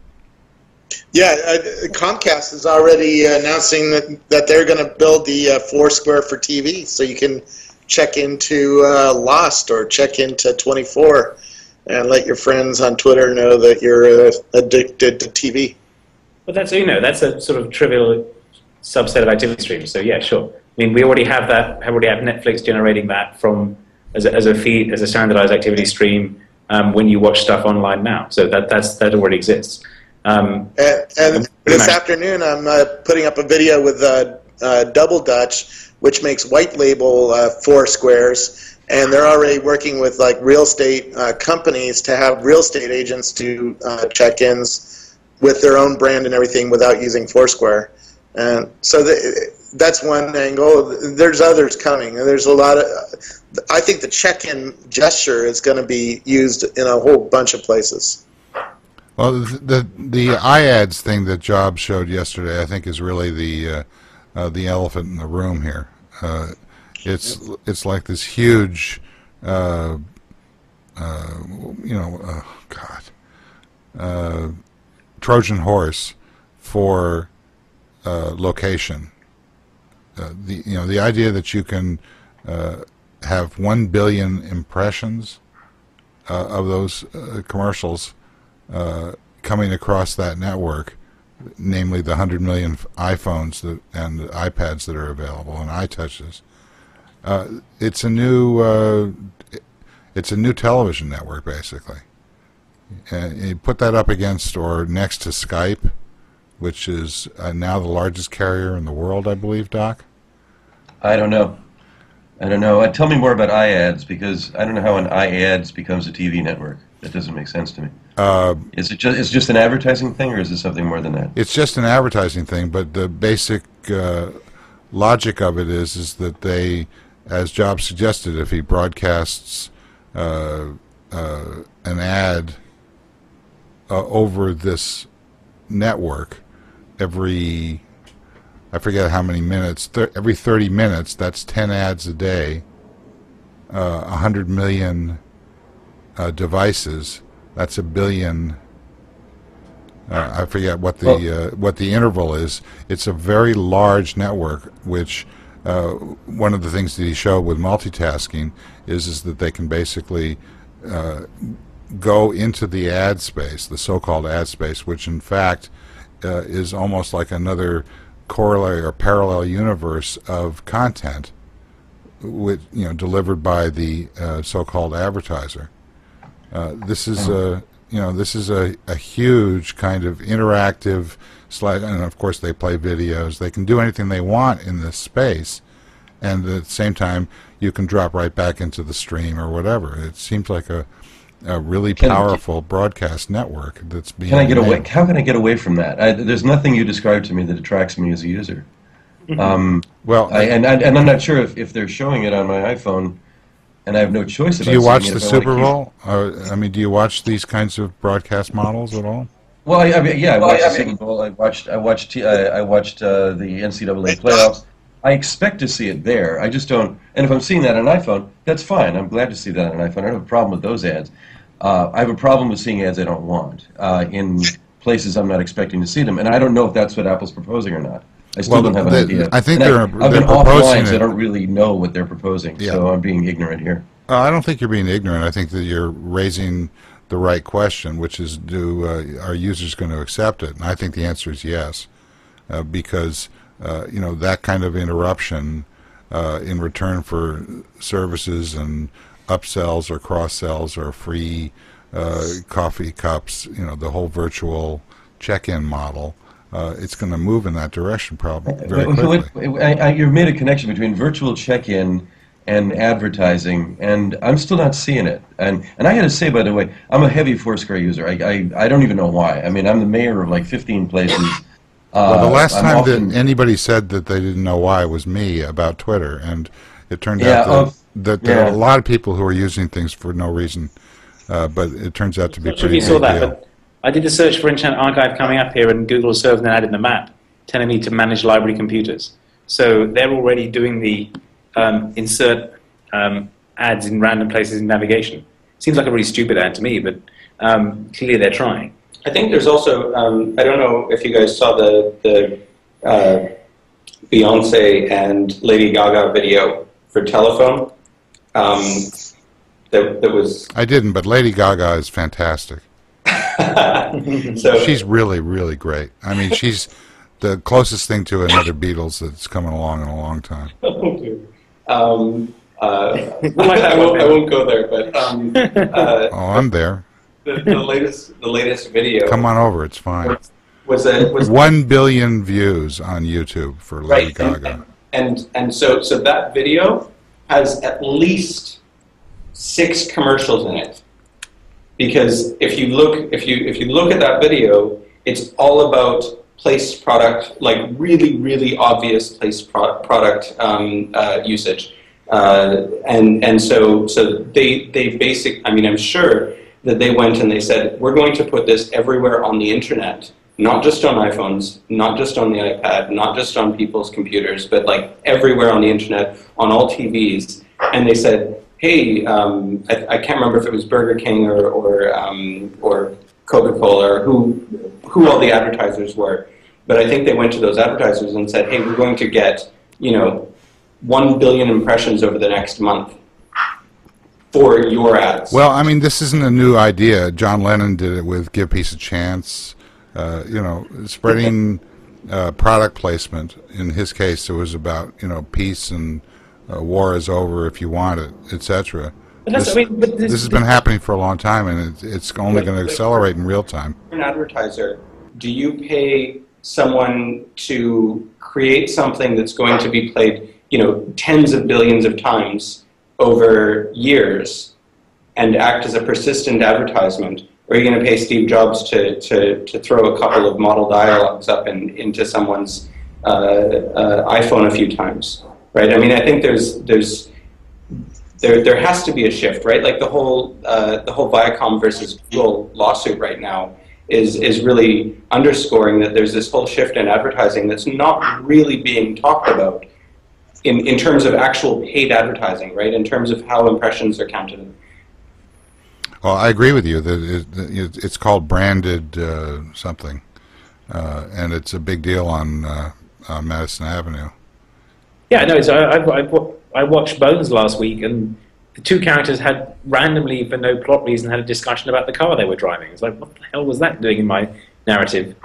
Yeah, Comcast is already announcing that they're going to build the Foursquare for TV, so you can check into Lost or check into 24 and let your friends on Twitter know that you're addicted to TV. But that's a sort of trivial subset of activity streams. So yeah, sure. I mean, we already have that. We already have Netflix generating that from as a feed, as a standardized activity stream when you watch stuff online now. So that already exists. And this afternoon, I'm putting up a video with Double Dutch, which makes white label Foursquares, and they're already working with like real estate companies to have real estate agents do check-ins with their own brand and everything without using Foursquare. And so that's one angle. There's others coming, and there's a lot of. I think the check-in gesture is going to be used in a whole bunch of places. Well, the iAds thing that Jobs showed yesterday, I think, is really the elephant in the room here. It's like this huge, Trojan horse for location. The idea that you can have 1 billion impressions of those commercials coming across that network, namely the 100 million iPhones and iPads that are available and iTouches. It's a new television network, basically. You put that up against or next to Skype, which is now the largest carrier in the world, I believe, Doc? I don't know. Tell me more about iAds, because I don't know how an iAds becomes a TV network. That doesn't make sense to me. Is it just an advertising thing, or is it something more than that? It's just an advertising thing, but the basic logic of it is that they, as Jobs suggested, if he broadcasts an ad over this network every, I forget how many minutes, every 30 minutes, that's 10 ads a day, 100 million devices, that's a billion. I forget what the interval is. It's a very large network, which one of the things that he showed with multitasking is that they can basically go into the ad space, the so-called ad space, which in fact is almost like another corollary or parallel universe of content, with delivered by the so-called advertiser. This is a huge kind of interactive slide, and of course they play videos. They can do anything they want in this space, and at the same time you can drop right back into the stream or whatever. It seems like a really powerful broadcast network that's being. Can I get away? How can I get away from that? There's nothing you described to me that attracts me as a user. And I'm not sure if they're showing it on my iPhone, and I have no choice about. Do you watch the it Super Bowl? Do you watch these kinds of broadcast models at all? Well, I watched the Super Bowl. I watched the NCAA playoffs. I expect to see it there. I just don't. And if I'm seeing that on an iPhone, that's fine. I'm glad to see that on an iPhone. I don't have a problem with those ads. I have a problem with seeing ads I don't want in places I'm not expecting to see them. And I don't know if that's what Apple's proposing or not. I still don't have an idea. I think I've been offline, so I don't really know what they're proposing. Yeah. So I'm being ignorant here. I don't think you're being ignorant. I think that you're raising the right question, which is, are users going to accept it? And I think the answer is yes, because that kind of interruption in return for services and upsells or cross-sells or free coffee cups, the whole virtual check-in model, it's going to move in that direction probably very quickly. You've made a connection between virtual check-in and advertising, and I'm still not seeing it. And I had to say, by the way, I'm a heavy Foursquare user. I don't even know why. I mean, I'm the mayor of like 15 places. Well, the last time that anybody said that they didn't know why was me about Twitter, and it turned out that there are a lot of people who are using things for no reason, but it turns out to be pretty big deal. But I did a search for Internet Archive coming up here, and Google served an ad in the map telling me to manage library computers. So they're already doing the insert ads in random places in navigation. Seems like a really stupid ad to me, but clearly they're trying. I think there's also, I don't know if you guys saw the Beyonce and Lady Gaga video for telephone. That was. I didn't, but Lady Gaga is fantastic. So she's really, really great. I mean, she's the closest thing to another Beatles that's coming along in a long time. Oh, dear. I won't go there, but Oh, I'm there. the latest video Come on over. It's fine. was 1 billion views on YouTube for Lady Gaga. And so that video has at least 6 commercials in it, because if you look at that video, it's all about placed product, like really obvious placed product usage, and so they I mean, I'm sure that they went and they said, we're going to put this everywhere on the internet. Not just on iPhones, not just on the iPad, not just on people's computers, but like everywhere on the internet, on all TVs. And they said, hey, I can't remember if it was Burger King or Coca-Cola or who all the advertisers were. But I think they went to those advertisers and said, hey, we're going to get, 1 billion impressions over the next month for your ads. Well, I mean, this isn't a new idea. John Lennon did it with Give Peace a Chance. Spreading product placement. In his case, it was about peace and war is over if you want it, etc. This has been happening for a long time, and it's only going to accelerate in real time. An advertiser, do you pay someone to create something that's going to be played, tens of billions of times over years, and act as a persistent advertisement? Or are you going to pay Steve Jobs to throw a couple of model dialogues up into someone's iPhone a few times, right? I mean, I think there has to be a shift, right? Like the whole Viacom versus Google lawsuit right now is really underscoring that there's this whole shift in advertising that's not really being talked about in terms of actual paid advertising, right? In terms of how impressions are counted. Well, I agree with you that it's called branded something, and it's a big deal on Madison Avenue. Yeah, no. So I watched Bones last week, and the two characters had randomly, for no plot reason, had a discussion about the car they were driving. It's like, what the hell was that doing in my narrative?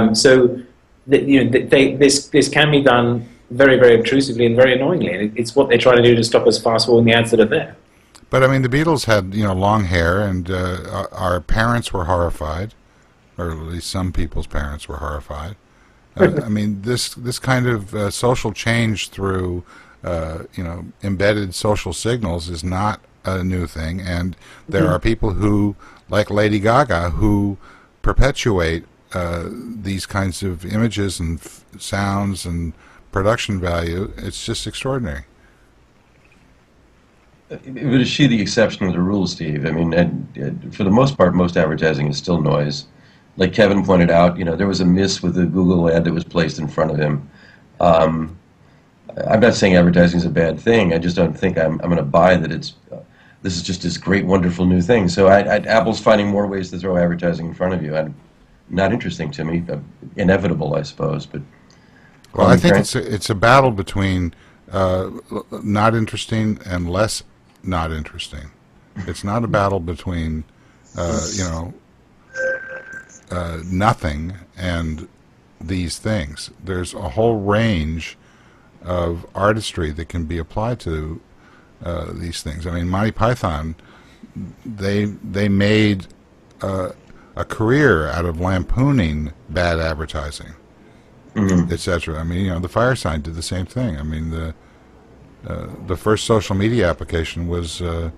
This can be done very, very obtrusively and very annoyingly, and it's what they try to do to stop us fast forwarding the ads that are there. But I mean, the Beatles had long hair, and our parents were horrified, or at least some people's parents were horrified. I mean, this kind of social change through embedded social signals is not a new thing, and there are people who, like Lady Gaga, who perpetuate these kinds of images and sounds and production value. It's just extraordinary. But is she the exception to the rule, Steve? I mean, for the most part, most advertising is still noise. Like Kevin pointed out, there was a miss with the Google ad that was placed in front of him. I'm not saying advertising is a bad thing. I just don't think I'm going to buy that this is just this great, wonderful new thing. So Apple's finding more ways to throw advertising in front of you. Not interesting to me. Inevitable, I suppose. But well, I think it's a battle between not interesting and less not interesting. It's not a battle between nothing and these things. There's a whole range of artistry that can be applied to these things. I mean, Monty Python, they made a career out of lampooning bad advertising, etc. I mean, the Firesign did the same thing. I mean, the first social media application was the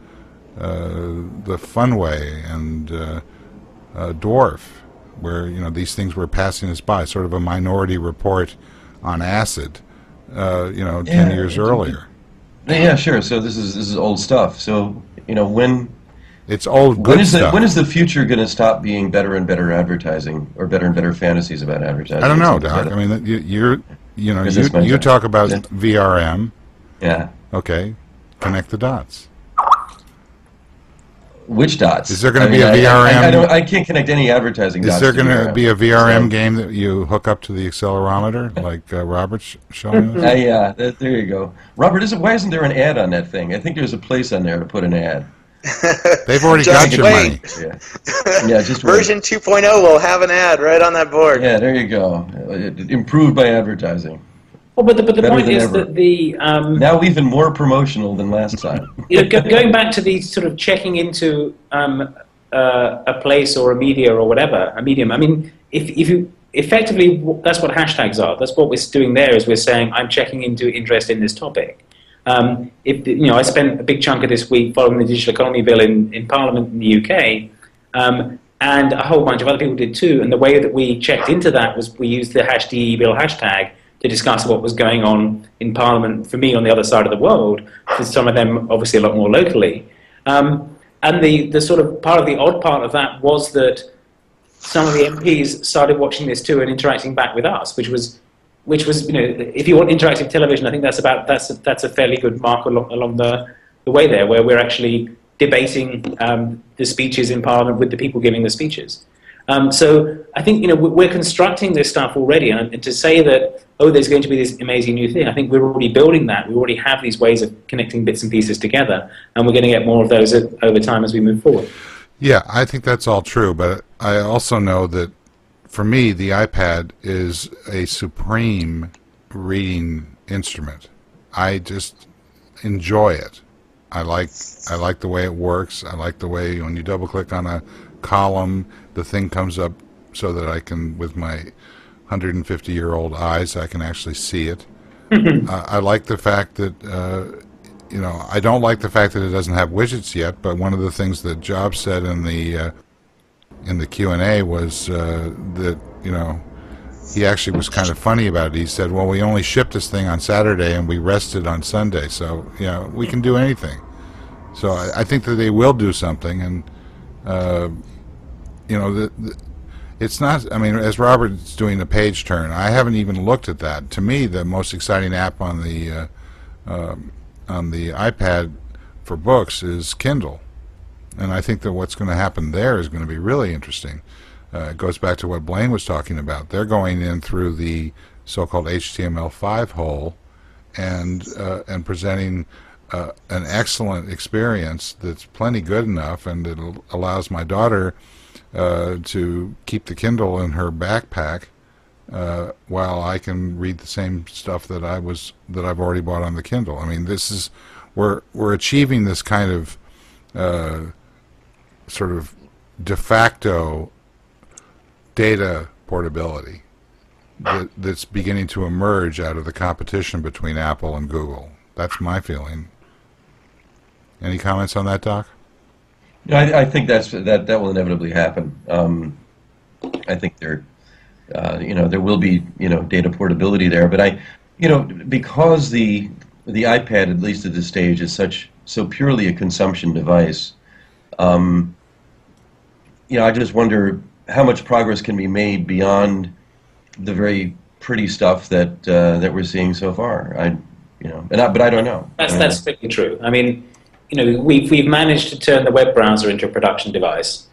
Funway and Dwarf, where these things were passing us by, sort of a Minority Report on acid, 10 years earlier. Yeah, sure. So this is old stuff. So when it's old good stuff. When is the future going to stop being better and better advertising, or better and better fantasies about advertising? I don't know, Doc. I mean, you talk about VRM. Yeah. Okay. Connect the dots. Which dots? Is there going to be a VRM? I can't connect any advertising dots. Is there going to be a VRM game that you hook up to the accelerometer, like Robert's showing us? Yeah, there you go. Robert, why isn't there an ad on that thing? I think there's a place on there to put an ad. They've already Just got your wait. money. Yeah, just wait. Version 2.0 will have an ad right on that board. Yeah, there you go. Improved by advertising. Well, but the Better point than is ever. that the Now even more promotional than last time. going back to the sort of checking into a place or a media or whatever, a medium. I mean, if you effectively, that's what hashtags are. That's what we're doing there. Is we're saying I'm checking into interest in this topic. I spent a big chunk of this week following the digital economy bill in Parliament in the UK, and a whole bunch of other people did too. And the way that we checked into that was we used the #DE bill hashtag to discuss what was going on in Parliament, for me, on the other side of the world, for some of them obviously a lot more locally. And the sort of part of the odd part of that was that some of the MPs started watching this too and interacting back with us, which was if you want interactive television, I think that's a fairly good mark along the way there, where we're actually debating the speeches in Parliament with the people giving the speeches. So I think we're constructing this stuff already, and to say that there's going to be this amazing new thing, I think we're already building that. We already have these ways of connecting bits and pieces together, and we're going to get more of those over time as we move forward. Yeah, I think that's all true, but I also know that for me, the iPad is a supreme reading instrument. I just enjoy it. I like the way it works. I like the way when you double click on a column, the thing comes up so that I can, with my 150-year-old eyes, I can actually see it. I like the fact that I don't like the fact that it doesn't have widgets yet. But one of the things that Jobs said in the Q&A was that he actually was kind of funny about it. He said, "Well, we only shipped this thing on Saturday and we rested on Sunday, so we can do anything." So I think that they will do something, and it's not. I mean, as Robert's doing the page turn, I haven't even looked at that. To me, the most exciting app on the iPad for books is Kindle, and I think that what's going to happen there is going to be really interesting. It goes back to what Blaine was talking about. They're going in through the so-called HTML5 hole and presenting an excellent experience that's plenty good enough, and it allows my daughter to keep the Kindle in her backpack while I can read the same stuff that I've already bought on the Kindle. I mean, we're achieving this kind of sort of de facto data portability that's beginning to emerge out of the competition between Apple and Google. That's my feeling. Any comments on that, Doc? I think that will inevitably happen. I think there will be data portability there, but because the iPad, at least at this stage, is so purely a consumption device. I just wonder how much progress can be made beyond the very pretty stuff that we're seeing so far. But I don't know. That's certainly true. I mean, we've managed to turn the web browser into a production device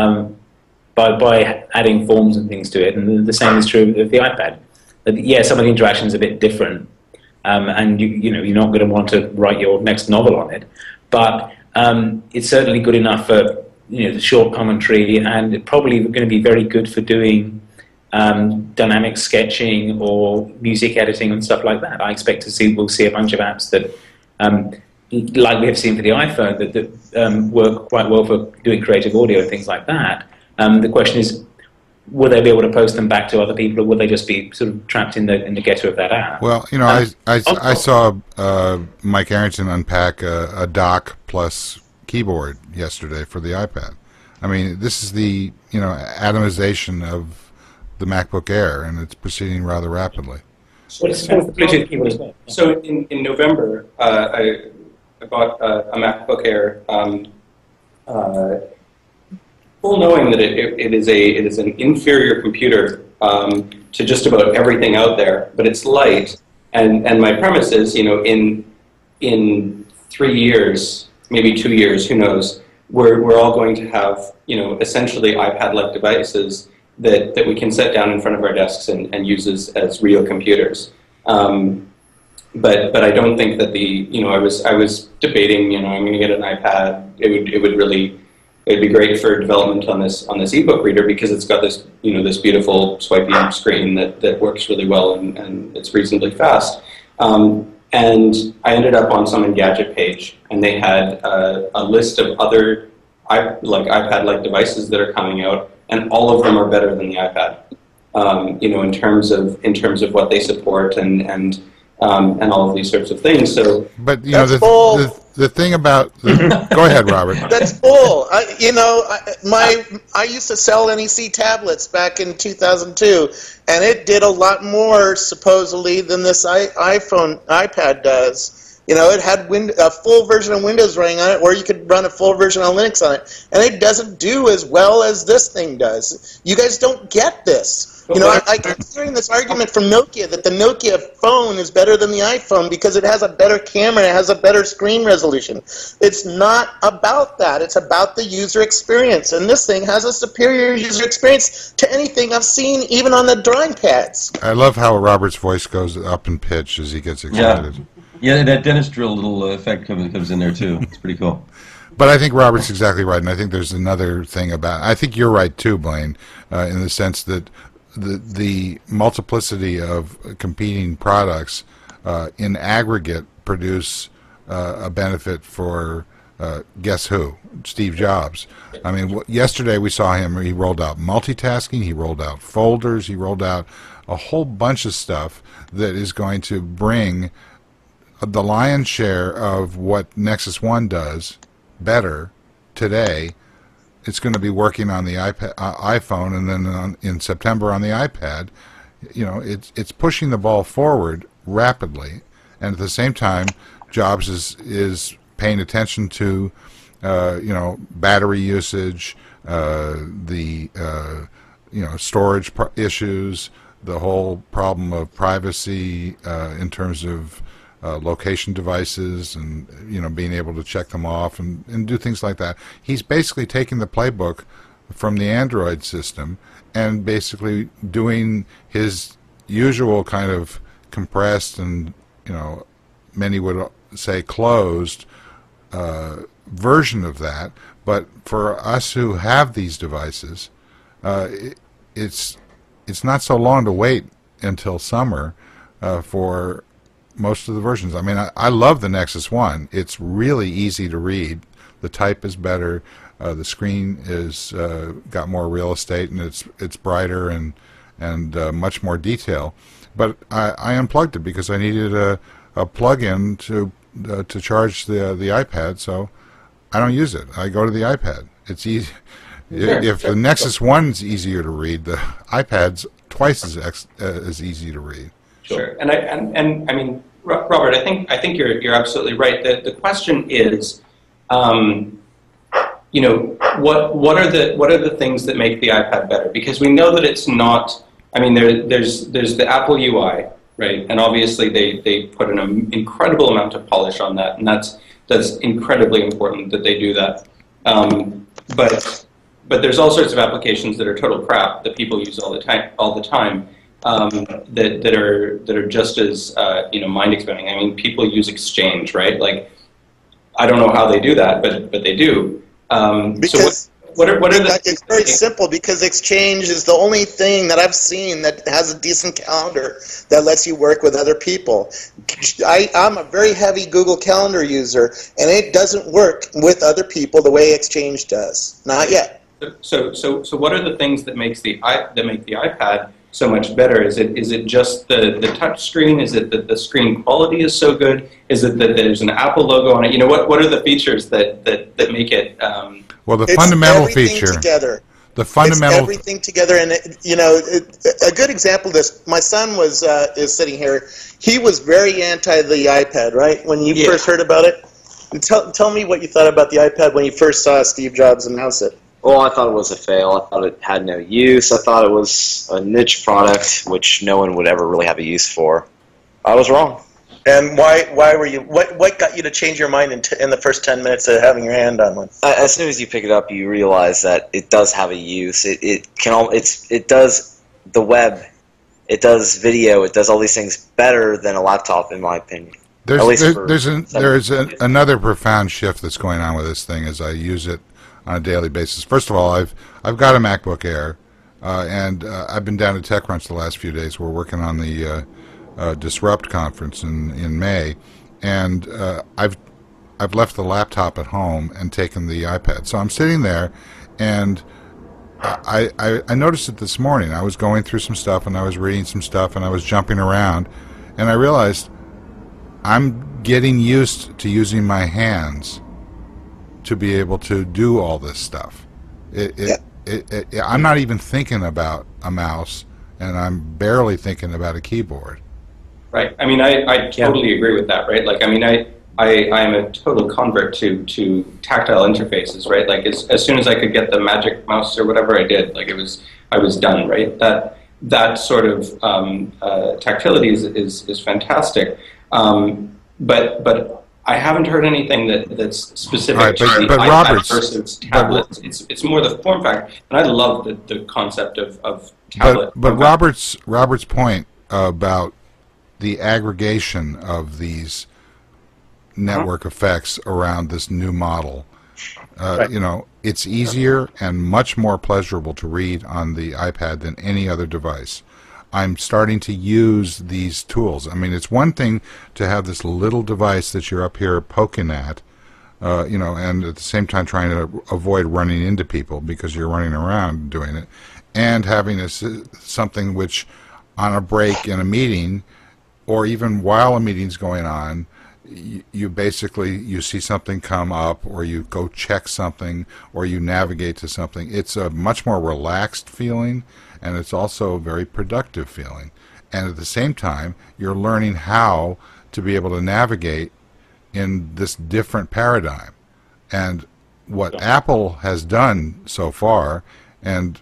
by adding forms and things to it, and the same is true of the iPad. Yeah, some of the interaction is a bit different, and you're not going to want to write your next novel on it, but it's certainly good enough for the short commentary, and probably going to be very good for doing dynamic sketching or music editing and stuff like that. I expect we'll see a bunch of apps that, like we have seen for the iPhone, that work quite well for doing creative audio and things like that. The question is, will they be able to post them back to other people, or will they just be sort of trapped in the ghetto of that app? Well, I saw Mike Arrington unpack a dock plus keyboard yesterday for the iPad. I mean, this is the atomization of the MacBook Air, and it's proceeding rather rapidly. What is the Bluetooth keyboard as well? So in November, I bought a MacBook Air, full knowing that it is an inferior computer to just about everything out there, but it's light. And my premise is, in 3 years, maybe 2 years, who knows, we're all going to have, essentially iPad-like devices that we can set down in front of our desks and use as real computers. but I don't think that I was debating, I'm going to get an iPad. It'd be great for development on this ebook reader because it's got this this beautiful swipey screen that works really well and it's reasonably fast. And I ended up on some Engadget page, and they had a list of other iPad-like devices that are coming out, and all of them are better than the iPad. In terms of what they support and all of these sorts of things. So, but the thing about go ahead, Robert. That's bull. I used to sell NEC tablets back in 2002, and it did a lot more supposedly than this iPad does. It had a full version of Windows running on it, or you could run a full version of Linux on it, and it doesn't do as well as this thing does. You guys don't get this. I keep hearing this argument from Nokia that the Nokia phone is better than the iPhone because it has a better camera, it has a better screen resolution. It's not about that. It's about the user experience, and this thing has a superior user experience to anything I've seen, even on the drawing pads. I love how Robert's voice goes up in pitch as he gets excited. Yeah, that dentist drill little effect comes in there too. It's pretty cool. But I think Robert's exactly right, and I think there's another thing I think you're right too, Blaine, in the sense that the multiplicity of competing products in aggregate produce a benefit for guess who? Steve Jobs. I mean, yesterday we saw him. He rolled out multitasking. He rolled out folders. He rolled out a whole bunch of stuff that is going to bring the lion's share of what Nexus One does better today. It's going to be working on the iPhone, and then in September on the iPad. It's pushing the ball forward rapidly, and at the same time, Jobs is paying attention to battery usage, the storage issues, the whole problem of privacy in terms of location devices and being able to check them off and do things like that. He's basically taking the playbook from the Android system and basically doing his usual kind of compressed and many would say closed version of that. But for us who have these devices, it's not so long to wait until summer for most of the versions. I mean, I love the Nexus One. It's really easy to read. The type is better. The screen is got more real estate, and it's brighter and much more detail. But I unplugged it because I needed a plug-in to charge the iPad. So I don't use it. I go to the iPad. It's easy. Sure, if the Nexus One's easier to read, the iPad's twice as easy to read. Sure, and I mean, Robert, I think you're absolutely right. The question is, what are the things that make the iPad better? Because we know that it's not. I mean, there's the Apple UI, right? And obviously they put an incredible amount of polish on that, and that's incredibly important that they do that. But there's all sorts of applications that are total crap that people use all the time. That are just as mind expanding. I mean, people use Exchange, right? Like, I don't know how they do that, but they do. Because so what are the? It's very simple because Exchange is the only thing that I've seen that has a decent calendar that lets you work with other people. I'm a very heavy Google Calendar user, and it doesn't work with other people the way Exchange does. Not yet. So what are the things that make the iPad so much better? Is it just the touch screen? Is it that the screen quality is so good? Is it that there's an Apple logo on it? What are the features that make it? Well, the fundamental feature. Together. The fundamental. It's everything together, and a good example of this. My son is sitting here. He was very anti the iPad, right? When you first heard about it. And tell me what you thought about the iPad when you first saw Steve Jobs announce it. Well, I thought it was a fail. I thought it had no use. I thought it was a niche product which no one would ever really have a use for. I was wrong. And why were you? What got you to change your mind in the first 10 minutes of having your hand on one? As soon as you pick it up, you realize that it does have a use. It does the web it does video, it does all these things better than a laptop, in my opinion. There's another profound shift that's going on with this thing as I use it on a daily basis. First of all, I've got a MacBook Air, and I've been down to TechCrunch the last few days. We're working on the Disrupt conference in May, and I've left the laptop at home and taken the iPad. So I'm sitting there, and I noticed it this morning. I was going through some stuff, and I was reading some stuff, and I was jumping around, and I realized I'm getting used to using my hands to be able to do all this stuff. I'm not even thinking about a mouse, and I'm barely thinking about a keyboard. Right. I mean, I totally agree with that, right? Like, I mean, I am a total convert to tactile interfaces, right? Like, as soon as I could get the magic mouse or whatever I did, like, I was done, right? That sort of tactility is fantastic. But I haven't heard anything that's specific to the iPad versus tablets. It's more the form factor, and I love the concept of tablet. But Robert's point about the aggregation of these network effects around this new model, you know, it's easier and much more pleasurable to read on the iPad than any other device. I'm starting to use these tools. I mean, it's one thing to have this little device that you're up here poking at, you know, and at the same time trying to avoid running into people because you're running around doing it, and having something which, on a break in a meeting, or even while a meeting's going on, you basically, you see something come up, or you go check something, or you navigate to something. It's a much more relaxed feeling, and it's also a very productive feeling. And at the same time, you're learning how to be able to navigate in this different paradigm. And what Apple has done so far, and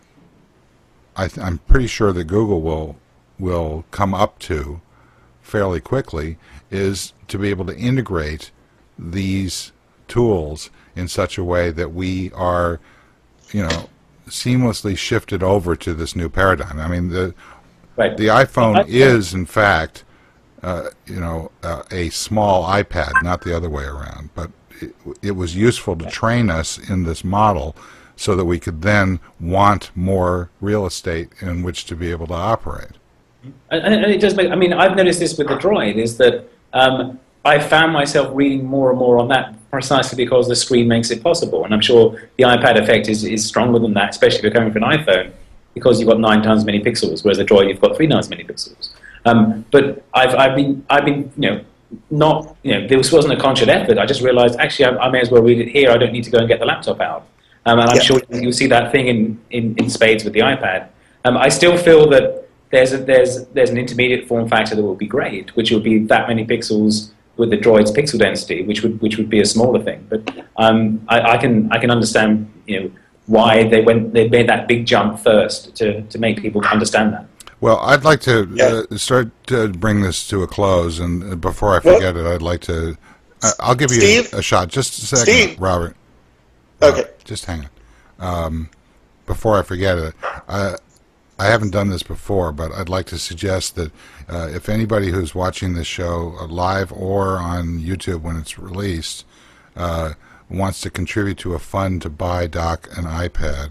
I'm pretty sure that Google will come up to fairly quickly, is to be able to integrate these tools in such a way that we are, you know, seamlessly shifted over to this new paradigm. I mean, the iPhone is, in fact, you know, a small iPad, not the other way around. But it was useful to train us in this model so that we could then want more real estate in which to be able to operate. And it does make, I mean, I've noticed this with the Droid, is that I found myself reading more and more on that precisely because the screen makes it possible. And I'm sure the iPad effect is stronger than that, especially if you're coming from an iPhone, because you've got 9 times as many pixels, whereas the Droid, you've got 3 times as many pixels. But I've been, you know, not, you know, this wasn't a conscious effort. I just realized, actually, I may as well read it here. I don't need to go and get the laptop out. And I'm sure you'll see that thing in spades with the iPad. I still feel that there's an intermediate form factor that will be great, which will be that many pixels with the Droid's pixel density, which would be a smaller thing. But I can understand, you know, why they made that big jump first to make people understand that. Well, I'd like to start to bring this to a close, and before I forget it, I'd like to. I'll give you a shot. Just a second, Robert. Okay. Just hang on. Before I forget it, I haven't done this before, but I'd like to suggest that if anybody who's watching this show live or on YouTube when it's released wants to contribute to a fund to buy Doc an iPad.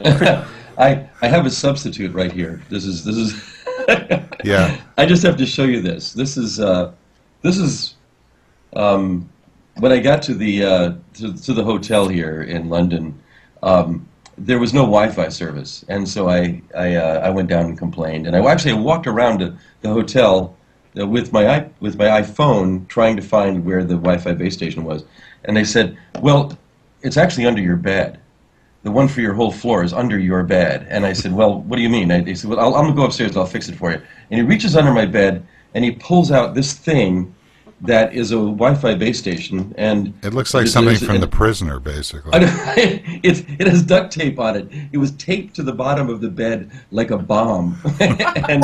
I have a substitute right here. This is Yeah. I just have to show you this. This is when I got to the hotel here in London. There was no Wi-Fi service, and so I went down and complained. And I actually walked around the hotel with my iPhone trying to find where the Wi-Fi base station was. And they said, "Well, it's actually under your bed. The one for your whole floor is under your bed." And I said, "Well, what do you mean?" They said, "Well, I'm going to go upstairs and I'll fix it for you." And he reaches under my bed and he pulls out this thing that is a Wi-Fi base station, and it looks like something from The Prisoner, basically. It has duct tape on it. It was taped to the bottom of the bed like a bomb, and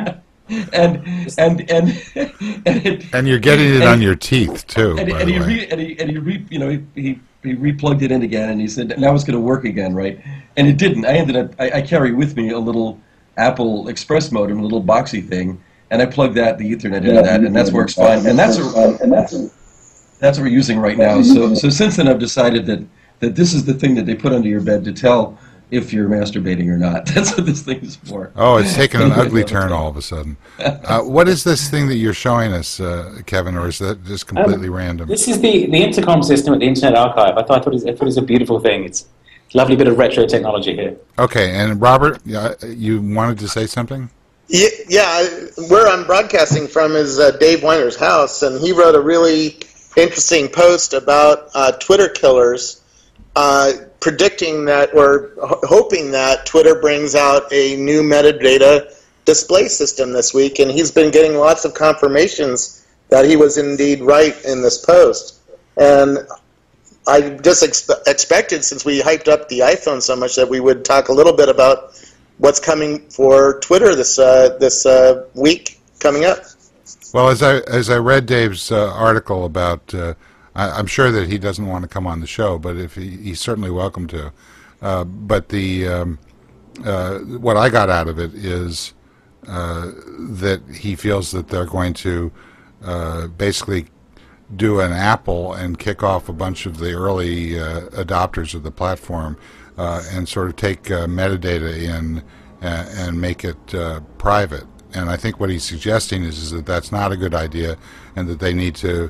you're getting it on your teeth too. And he replugged it in again, and he said, "Now it's going to work again, right?" And it didn't. I carry with me a little Apple Express modem, a little boxy thing, and I plug the Ethernet into that, and that works fine. And that's what we're using right now. So since then, I've decided that this is the thing that they put under your bed to tell if you're masturbating or not. That's what this thing is for. Oh, it's taken an ugly turn all of a sudden. What is this thing that you're showing us, Kevin, or is that just completely random? This is the intercom system at the Internet Archive. I thought it was a beautiful thing. It's a lovely bit of retro technology here. Okay, and Robert, you wanted to say something? Yeah, where I'm broadcasting from is Dave Weiner's house, and he wrote a really interesting post about Twitter killers, predicting that or hoping that Twitter brings out a new metadata display system this week, and he's been getting lots of confirmations that he was indeed right in this post. And I just expected, since we hyped up the iPhone so much, that we would talk a little bit about what's coming for Twitter this week coming up. Well, as I read Dave's article about, I'm sure that he doesn't want to come on the show, but if he's certainly welcome to. But what I got out of it is that he feels that they're going to basically do an Apple and kick off a bunch of the early adopters of the platform and sort of take metadata in and make it private. And I think what he's suggesting is that that's not a good idea, and that they need to,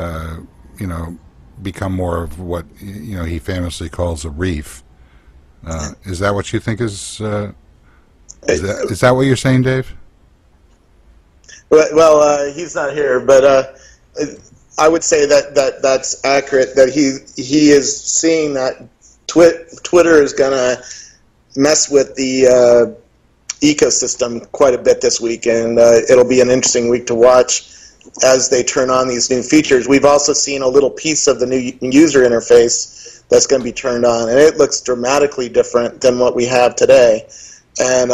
become more of what he famously calls a reef. Is that what you think is that what you're saying, Dave? Well, he's not here, but I would say that's accurate. That he is seeing that Twitter is going to mess with the ecosystem quite a bit this week, and it'll be an interesting week to watch as they turn on these new features. We've also seen a little piece of the new user interface that's going to be turned on, and it looks dramatically different than what we have today. And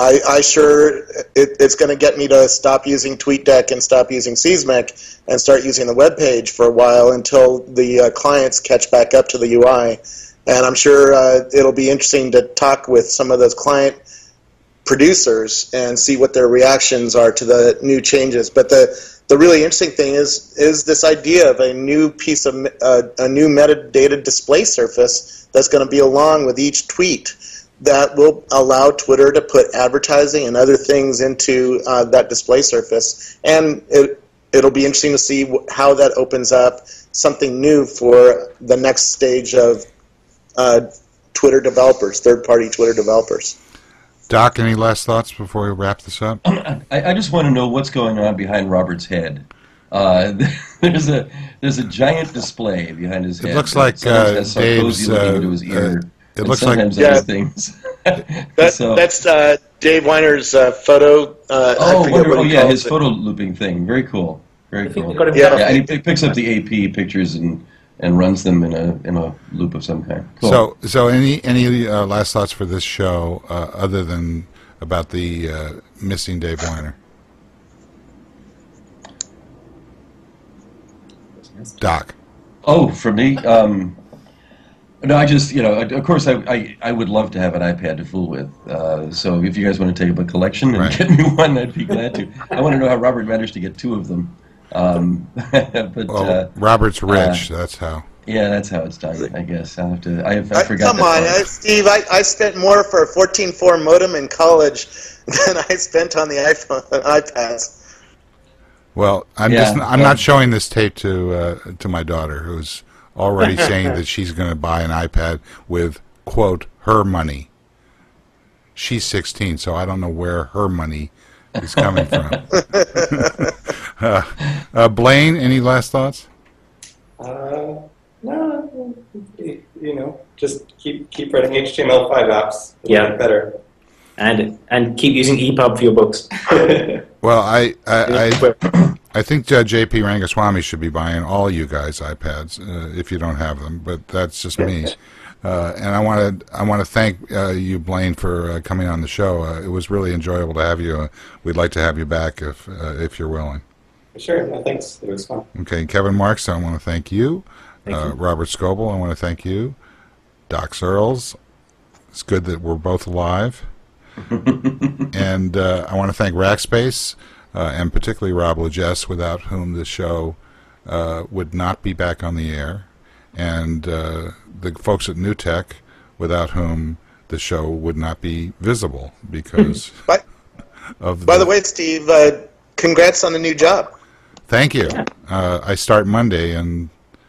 it's going to get me to stop using TweetDeck and stop using CSMIC and start using the web page for a while until the clients catch back up to the UI. And I'm sure it'll be interesting to talk with some of those client producers and see what their reactions are to the new changes. But the really interesting thing is this idea of a new piece of a new metadata display surface that's going to be along with each tweet that will allow Twitter to put advertising and other things into that display surface. And it'll be interesting to see how that opens up something new for the next stage of Twitter developers, third-party Twitter developers. Doc, any last thoughts before we wrap this up? I just want to know what's going on behind Robert's head. There's a giant display behind his head. It looks like Dave's looking into his ear. It looks like other things. That's Dave Weiner's photo. His photo looping thing. Very cool. Very cool. And he picks up the AP pictures and runs them in a loop of some kind. Cool. So any last thoughts for this show other than about the missing Dave Weiner? Doc. Oh, for me? No, I just, of course, I would love to have an iPad to fool with. So if you guys want to take up a collection and get me one, I'd be glad to. I want to know how Robert managed to get two of them. Robert's rich. That's how. Yeah, that's how it's done. I guess I have to. I forgot. Come on, Steve. I spent more for a 14.4 modem in college than I spent on the iPads. Well, I'm not showing this tape to my daughter, who's already saying that she's going to buy an iPad with, quote, her money. She's 16, so I don't know where her money is coming from. Blaine, any last thoughts? No, just keep writing HTML5 apps. Yeah, better. And keep using EPUB for your books. Well, I think J.P. Rangaswamy should be buying all you guys iPads if you don't have them, but that's just me. And I want to thank you, Blaine, for coming on the show. It was really enjoyable to have you. We'd like to have you back if you're willing. Sure. No, thanks. It was fun. Okay, Kevin Marks, I want to thank you. Robert Scoble, I want to thank you. Doc Searles, it's good that we're both alive. And I want to thank Rackspace, and particularly Rob Legess, without whom the show would not be back on the air, and the folks at NewTek, without whom the show would not be visible because of. By the way, Steve, congrats on the new job. Thank you. I start Monday, and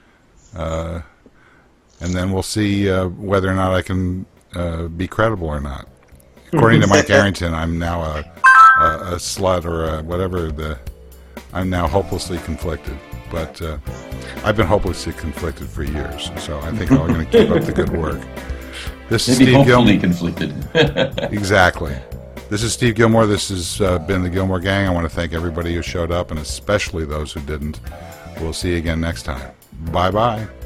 then we'll see whether or not I can be credible or not. According to Mike Arrington, I'm now a slut or a whatever. I'm now hopelessly conflicted, but I've been hopelessly conflicted for years. So I think I'm going to keep up the good work. This is Maybe Steve hopefully Gilmore. conflicted. Exactly. This is Steve Gilmore. This has been the Gilmore Gang. I want to thank everybody who showed up, and especially those who didn't. We'll see you again next time. Bye-bye.